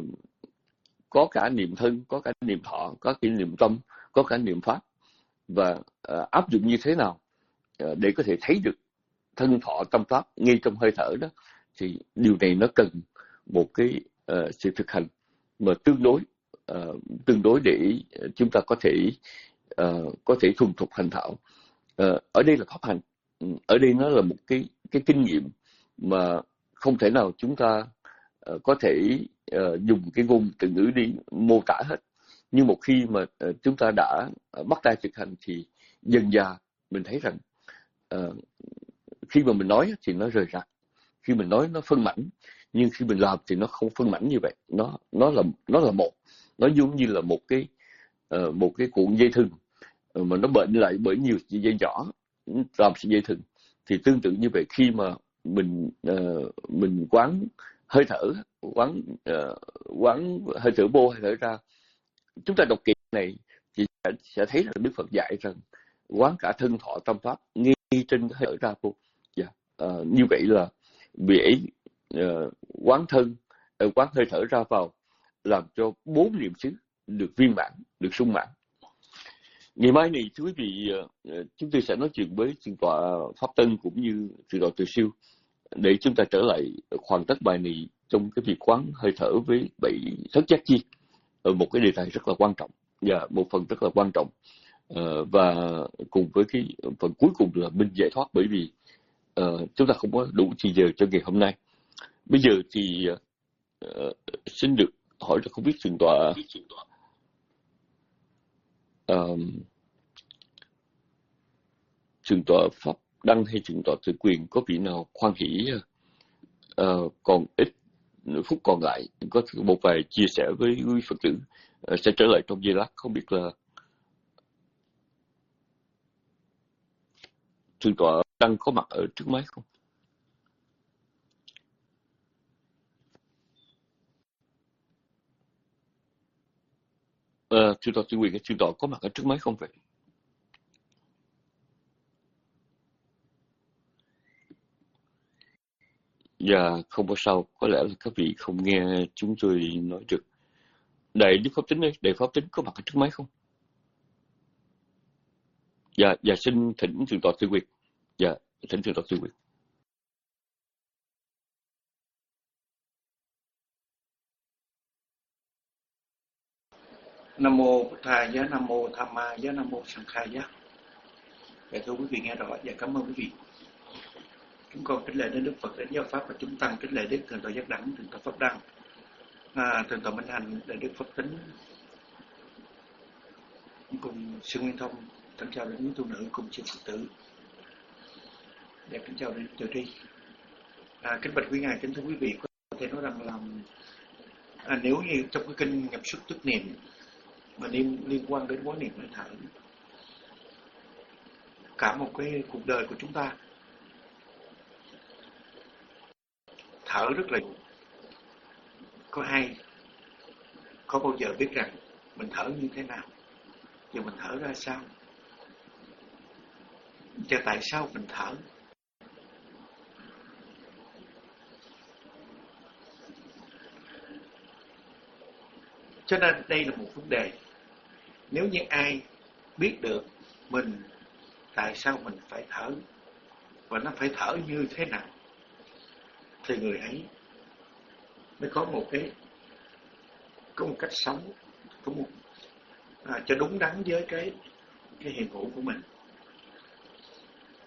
có cả niệm thân, có cả niệm thọ, có cả niệm tâm, có cả niệm pháp, và uh, áp dụng như thế nào uh, để có thể thấy được thân thọ tâm pháp ngay trong hơi thở đó, thì điều này nó cần một cái uh, sự thực hành mà tương đối uh, tương đối để chúng ta có thể uh, có thể thuần thục hành thạo. Uh, ở đây là pháp hành, ở đây nó là một cái cái kinh nghiệm mà không thể nào chúng ta uh, có thể uh, dùng cái ngôn từ ngữ đi mô tả hết. Nhưng một khi mà uh, chúng ta đã uh, bắt tay thực hành thì dần dà mình thấy rằng uh, khi mà mình nói thì nó rời rạc, khi mình nói nó phân mảnh, nhưng khi mình làm thì nó không phân mảnh như vậy. Nó nó là nó là một, nó giống như là một cái uh, một cái cuộn dây thừng uh, mà nó bệnh lại bởi nhiều dây nhỏ làm sợi dây thừng. Thì tương tự như vậy, khi mà mình uh, mình quán hơi thở, quán uh, quán hơi thở vô hơi thở ra, chúng ta đọc kỹ này thì sẽ, sẽ thấy rằng Đức Phật dạy rằng quán cả thân thọ tâm pháp ngay trên hơi thở ra vô. Yeah. Uh, như vậy là bị uh, quán thân, uh, quán hơi thở ra vào, làm cho bốn niệm xứ được viên mãn, được sung mãn. Ngày mai này thưa quý vị, uh, chúng tôi sẽ nói chuyện với thượng tọa Pháp Tân cũng như thượng tọa Từ Siêu để chúng ta trở lại hoàn tất bài này trong cái việc quán hơi thở với bảy thất giác chi, ở một cái đề tài rất là quan trọng, và một phần rất là quan trọng. Uh, và cùng với cái phần cuối cùng là minh giải thoát, bởi vì uh, chúng ta không có đủ thời giờ cho ngày hôm nay. Bây giờ thì uh, xin được hỏi là không biết thượng tọa uh, thượng tọa Pháp Đăng hay thượng tọa Từ Quyền có vị nào khoan hỷ uh, còn ít phút còn lại có một vài chia sẻ với quý Phật tử, uh, sẽ trở lại trong giây lát. Không biết là thượng tọa Đăng có mặt ở trước máy không? Uh, thượng tọa Từ Quyền, thượng tọa có mặt ở trước máy không vậy? Dạ, không có sao, có lẽ là các vị không nghe chúng tôi nói được. Đại Đức Pháp Tính ơi, Đại Pháp Tính có mặt ở trước máy không? Dạ, dạ xin thỉnh thượng tọa Từ Quyền. Dạ, thỉnh thượng tọa Từ Quyền. Nam mô Bụt Thầy giá, Nam mô Tham Ma giá, Nam mô Sang Khai giá. Dạ thưa quý vị nghe rõ, dạ cảm ơn quý vị. Chúng con kính lễ đến Đức Phật, đến giáo pháp, và chúng tăng kính lễ đến thượng tọa Giác Đẳng, thượng tọa Pháp Đăng, à, thượng tọa Minh Hạnh, đại đức Pháp Tính, cùng sư Nguyên Thông. Kính chào đến những tu nữ cùng chư Phật tử. Dạ kính chào đến Từ Tri. À, kính bạch quý ngài, kính thưa quý vị, có thể nói rằng là à, nếu như trong cái kinh nhập xuất tức niệm mà liên liên quan đến quán niệm hơi thở, cả một cái cuộc đời của chúng ta thở rất là, có ai có bao giờ biết rằng mình thở như thế nào, và mình thở ra sao, và tại sao mình thở? Cho nên đây là một vấn đề. Nếu như ai biết được mình tại sao mình phải thở và nó phải thở như thế nào, thì người ấy mới có một cái có một cách sống, có một à, cho đúng đắn với cái cái hiện hữu của mình.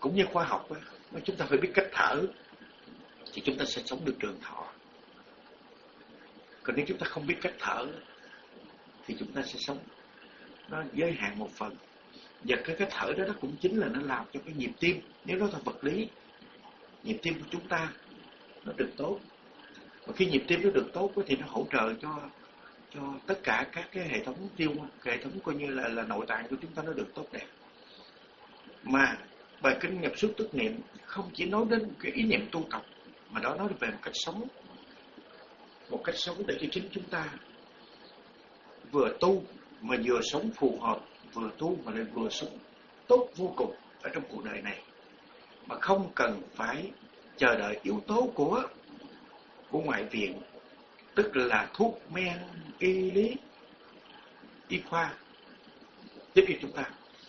Cũng như khoa học á, chúng ta phải biết cách thở thì chúng ta sẽ sống được trường thọ. Còn nếu chúng ta không biết cách thở thì chúng ta sẽ sống nó giới hạn một phần. Và cái cách thở đó, đó cũng chính là nó làm cho cái nhịp tim, nếu nó là vật lý, nhịp tim của chúng ta nó được tốt. Và khi nhịp tim nó được tốt thì nó hỗ trợ cho cho tất cả các cái hệ thống tiêu, hệ thống coi như là là nội tạng của chúng ta nó được tốt đẹp. Mà bài kinh nhập xuất tức niệm không chỉ nói đến cái ý niệm tu tập, mà đó nói về một cách sống, một cách sống để cho chính chúng ta vừa tu mà vừa sống phù hợp, vừa tu mà lại vừa sống tốt vô cùng ở trong cuộc đời này, mà không cần phải chờ đợi yếu tố của của ngoại viện, tức là thuốc men, y lý, y khoa giúp cho chúng ta.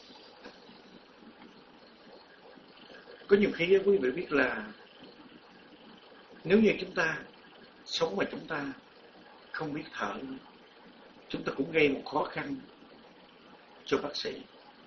Có nhiều khi quý vị biết là nếu như chúng ta sống mà chúng ta không biết thở, chúng ta cũng gây một khó khăn cho bác sĩ.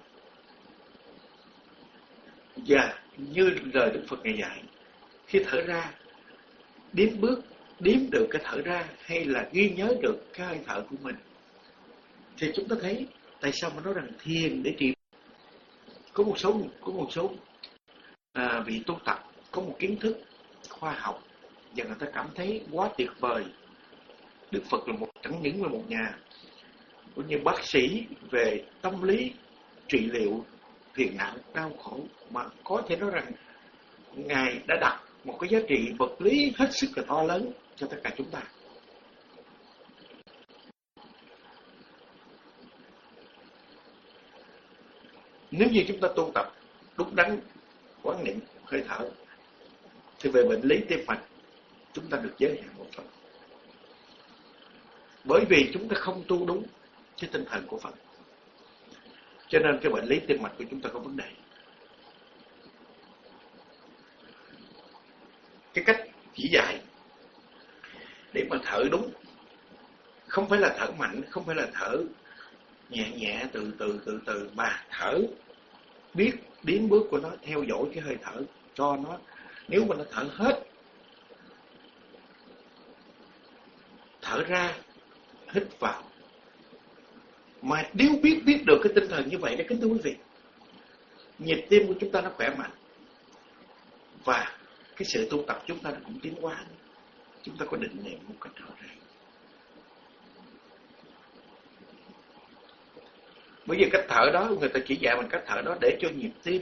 Và như lời Đức Phật ngày dạy, khi thở ra, đếm bước, đếm được cái thở ra hay là ghi nhớ được cái hơi thở của mình, thì chúng ta thấy tại sao mà nói rằng thiền để trị. Có một số có một số à, vị tu tập có một kiến thức khoa học và người ta cảm thấy quá tuyệt vời. Đức Phật là một chẳng những là một nhà cũng như bác sĩ về tâm lý, trị liệu phiền não đau khổ, mà có thể nói rằng Ngài đã đặt một cái giá trị vật lý hết sức là to lớn cho tất cả chúng ta. Nếu như chúng ta tu tập đúng đắn quán niệm hơi thở thì về bệnh lý tim mạch chúng ta được giới hạn một phần, bởi vì chúng ta không tu đúng cái tinh thần của Phật, cho nên cái bệnh lý tim mạch của chúng ta có vấn đề. Cái cách chỉ dạy để mà thở đúng không phải là thở mạnh, không phải là thở nhẹ nhẹ từ từ từ từ, mà thở biết đếm bước của nó, theo dõi cái hơi thở cho nó. Nếu mà nó thở hết, thở ra, hít vào, mà nếu biết biết được cái tinh thần như vậy đó, kính thưa quý vị, nhịp tim của chúng ta nó khỏe mạnh và cái sự tu tập chúng ta nó cũng tiến hóa. Chúng ta có định niệm một cách rõ ràng. Bởi vì cách thở đó, người ta chỉ dạy mình cách thở đó để cho nhịp tim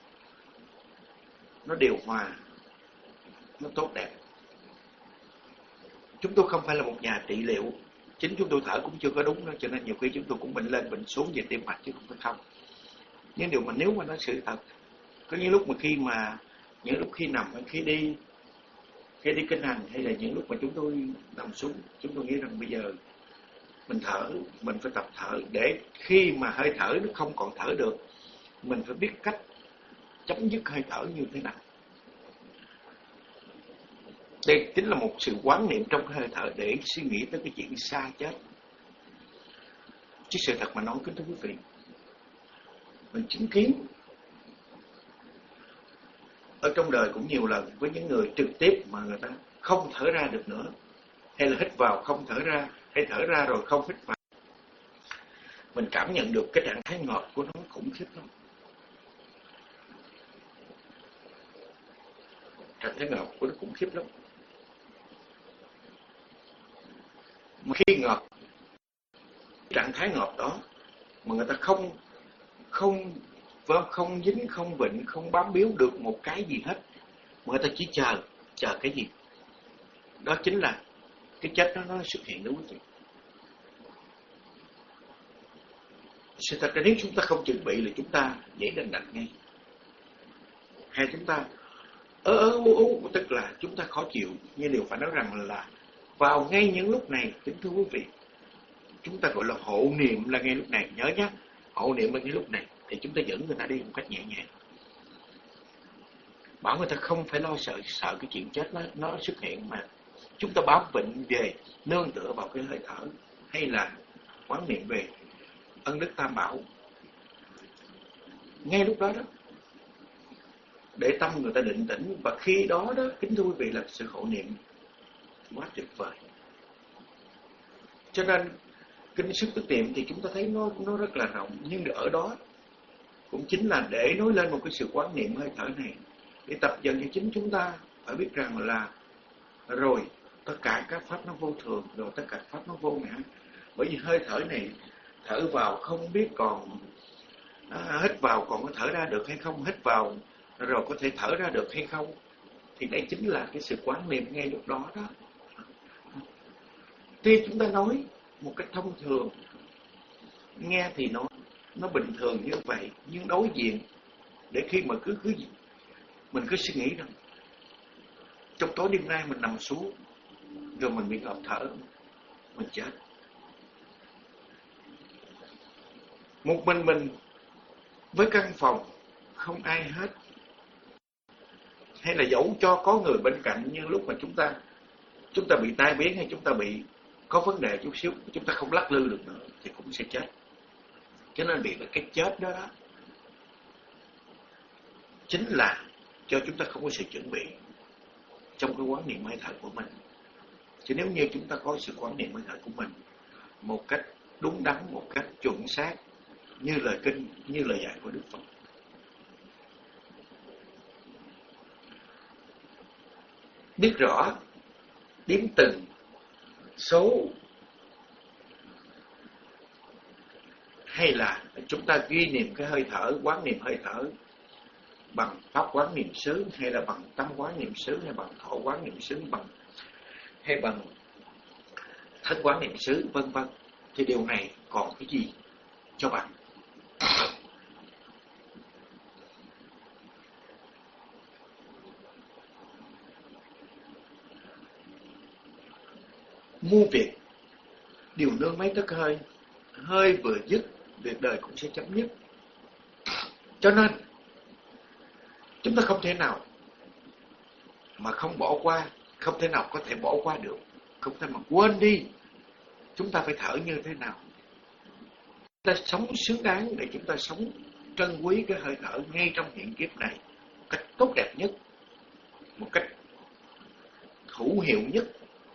nó điều hòa, nó tốt đẹp. Chúng tôi không phải là một nhà trị liệu, chính chúng tôi thở cũng chưa có đúng nữa, cho nên nhiều khi chúng tôi cũng bệnh lên bệnh xuống về tim mạch chứ không phải không. Nhưng điều mà nếu mà nói sự thật, có những lúc mà khi mà những lúc khi nằm, khi đi khi đi kinh hành, hay là những lúc mà chúng tôi nằm xuống, chúng tôi nghĩ rằng bây giờ mình thở, mình phải tập thở để khi mà hơi thở nó không còn thở được, mình phải biết cách chấm dứt hơi thở như thế nào. Đây chính là một sự quán niệm trong cái hơi thở để suy nghĩ tới cái chuyện xa chết. Chứ sự thật mà nói, kính thưa quý vị, mình chứng kiến ở trong đời cũng nhiều lần với những người trực tiếp mà người ta không thở ra được nữa, hay là hít vào không thở ra, hay thở ra rồi không hít vào. Mình cảm nhận được cái trạng thái ngọt của nó khủng khiếp lắm. Trạng thái ngọt của nó khủng khiếp lắm. Mà khi ngọt, trạng thái ngọt đó mà người ta không không không dính, không vịnh, không bám víu được một cái gì hết, mà người ta chỉ chờ chờ cái gì? Đó chính là cái chết đó nó xuất hiện, đúng không? Sự thật là nếu chúng ta không chuẩn bị là chúng ta dễ đành đạch ngay, hay chúng ta ớ ớ ú ú, tức là chúng ta khó chịu. Nhưng điều phải nói rằng là vào ngay những lúc này, kính thưa quý vị, chúng ta gọi là hộ niệm là ngay lúc này. Nhớ nhé, hộ niệm là ngay lúc này thì chúng ta dẫn người ta đi một cách nhẹ nhàng, bảo người ta không phải lo sợ sợ cái chuyện chết nó, nó xuất hiện, mà chúng ta bám vịnh về nương tựa vào cái hơi thở, hay là quán niệm về ân đức Tam Bảo. Ngay lúc đó đó để tâm người ta định tĩnh, và khi đó đó, kính thưa quý vị, là sự hộ niệm quá tuyệt vời. Cho nên kinh sức tức niệm thì chúng ta thấy nó nó rất là rộng, nhưng ở đó cũng chính là để nói lên một cái sự quán niệm hơi thở này, để tập dần cho chính chúng ta phải biết rằng là rồi tất cả các pháp nó vô thường, rồi tất cả pháp nó vô ngã. Bởi vì hơi thở này, thở vào không biết còn à, hít vào còn có thở ra được hay không, hít vào rồi có thể thở ra được hay không, thì đây chính là cái sự quán niệm ngay lúc đó đó. Tuy chúng ta nói một cách thông thường, nghe thì nó nó bình thường như vậy, nhưng đối diện để khi mà cứ cứ mình cứ suy nghĩ rằng trong tối đêm nay mình nằm xuống rồi mình bị ngộp thở, mình chết. Một mình mình với căn phòng không ai hết, hay là dẫu cho có người bên cạnh, nhưng lúc mà chúng ta chúng ta bị tai biến hay chúng ta bị có vấn đề chút xíu, chúng ta không lắc lư được nữa thì cũng sẽ chết. Cho nên bị cái chết đó, đó chính là cho chúng ta không có sự chuẩn bị trong cái quán niệm hơi thở của mình. Chứ nếu như chúng ta có sự quán niệm hơi thở của mình một cách đúng đắn, một cách chuẩn xác, như lời kinh, như lời dạy của Đức Phật, biết rõ đếm từng số, hay là chúng ta ghi niệm cái hơi thở, quán niệm hơi thở bằng pháp quán niệm xứ, hay là bằng tâm quán niệm xứ, hay bằng thọ quán niệm xứ, bằng hay bằng thân quán niệm xứ, vân vân, thì điều này còn cái gì cho bạn? Muôn việc điều nương mấy tấc hơi, hơi vừa dứt, việc đời cũng sẽ chấm dứt. Cho nên chúng ta không thể nào mà không bỏ qua, không thể nào có thể bỏ qua được, không thể mà quên đi chúng ta phải thở như thế nào. Chúng ta sống xứng đáng để chúng ta sống trân quý cái hơi thở ngay trong hiện kiếp này một cách tốt đẹp nhất, một cách hữu hiệu nhất,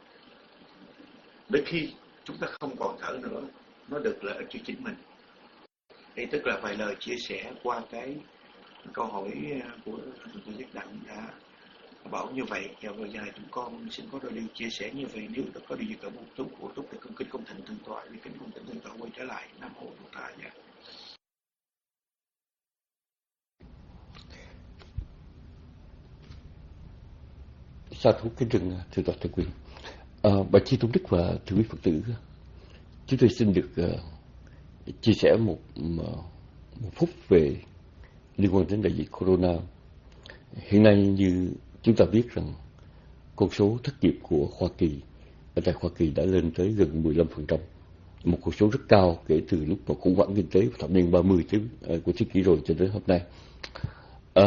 để khi chúng ta không còn thở nữa, nó được lợi cho chính mình. Đây tức là vài lời chia sẻ qua cái câu hỏi của tôi Giác Đặng đã bảo như vậy. Và bây giờ chúng con xin có đôi đi chia sẻ như vậy. Nếu có điều gì cả một chút của túc thì con kính công thành thân tọa, vì kính công thành thân tọa quay trở lại. Nam mô Bổn Thầy. Dạ. Sa thú kính trừng thưa toàn thượng quyền. À, bà Chi Tôn Đức và thưa quý Phật tử, chúng tôi xin được uh, chia sẻ một một phút về liên quan đến đại dịch corona. Hiện nay như chúng ta biết rằng con số thất nghiệp của Hoa Kỳ ở tại Hoa Kỳ đã lên tới gần mười lăm phần trăm, một con số rất cao kể từ lúc mà khủng hoảng kinh tế vào thập niên ba mươi của thế kỷ rồi cho đến hôm nay. À,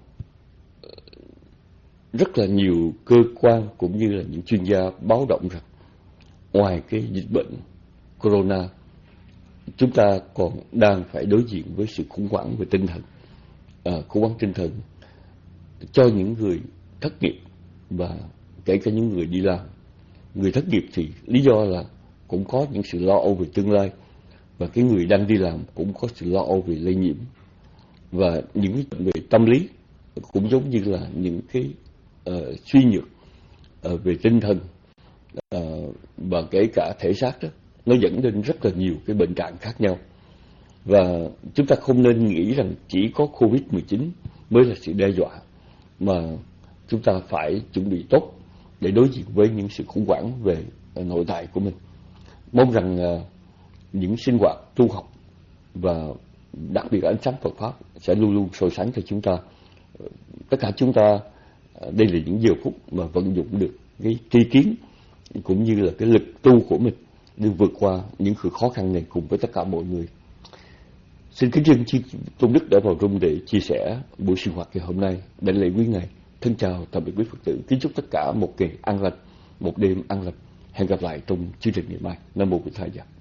rất là nhiều cơ quan cũng như là những chuyên gia báo động rằng ngoài cái dịch bệnh corona, chúng ta còn đang phải đối diện với sự khủng hoảng về tinh thần, à, khủng hoảng tinh thần cho những người thất nghiệp và kể cả những người đi làm. Người thất nghiệp thì lý do là cũng có những sự lo âu về tương lai, và cái người đang đi làm cũng có sự lo âu về lây nhiễm, và những cái về tâm lý cũng giống như là những cái uh, suy nhược uh, về tinh thần uh, và kể cả thể xác đó, nó dẫn đến rất là nhiều cái bệnh trạng khác nhau. Và chúng ta không nên nghĩ rằng chỉ có covid mười chín mới là sự đe dọa, mà chúng ta phải chuẩn bị tốt để đối diện với những sự khủng hoảng về nội tại của mình. Mong rằng uh, những sinh hoạt tu học và đặc biệt ánh sáng Phật Pháp sẽ luôn luôn soi sáng cho chúng ta. Tất cả chúng ta, đây là những giờ phút mà vận dụng được cái tri kiến cũng như là cái lực tu của mình để vượt qua những sự khó khăn này cùng với tất cả mọi người. Xin kính trân Chi Tôn Đức đã vào room để chia sẻ buổi sinh hoạt ngày hôm nay. Đảnh lễ quý ngài. Thân chào tạm biệt quý Phật tử. Kính chúc tất cả một ngày an lành, một đêm an lành. Hẹn gặp lại trong chương trình ngày mai. Nam mô Bổn Thầy.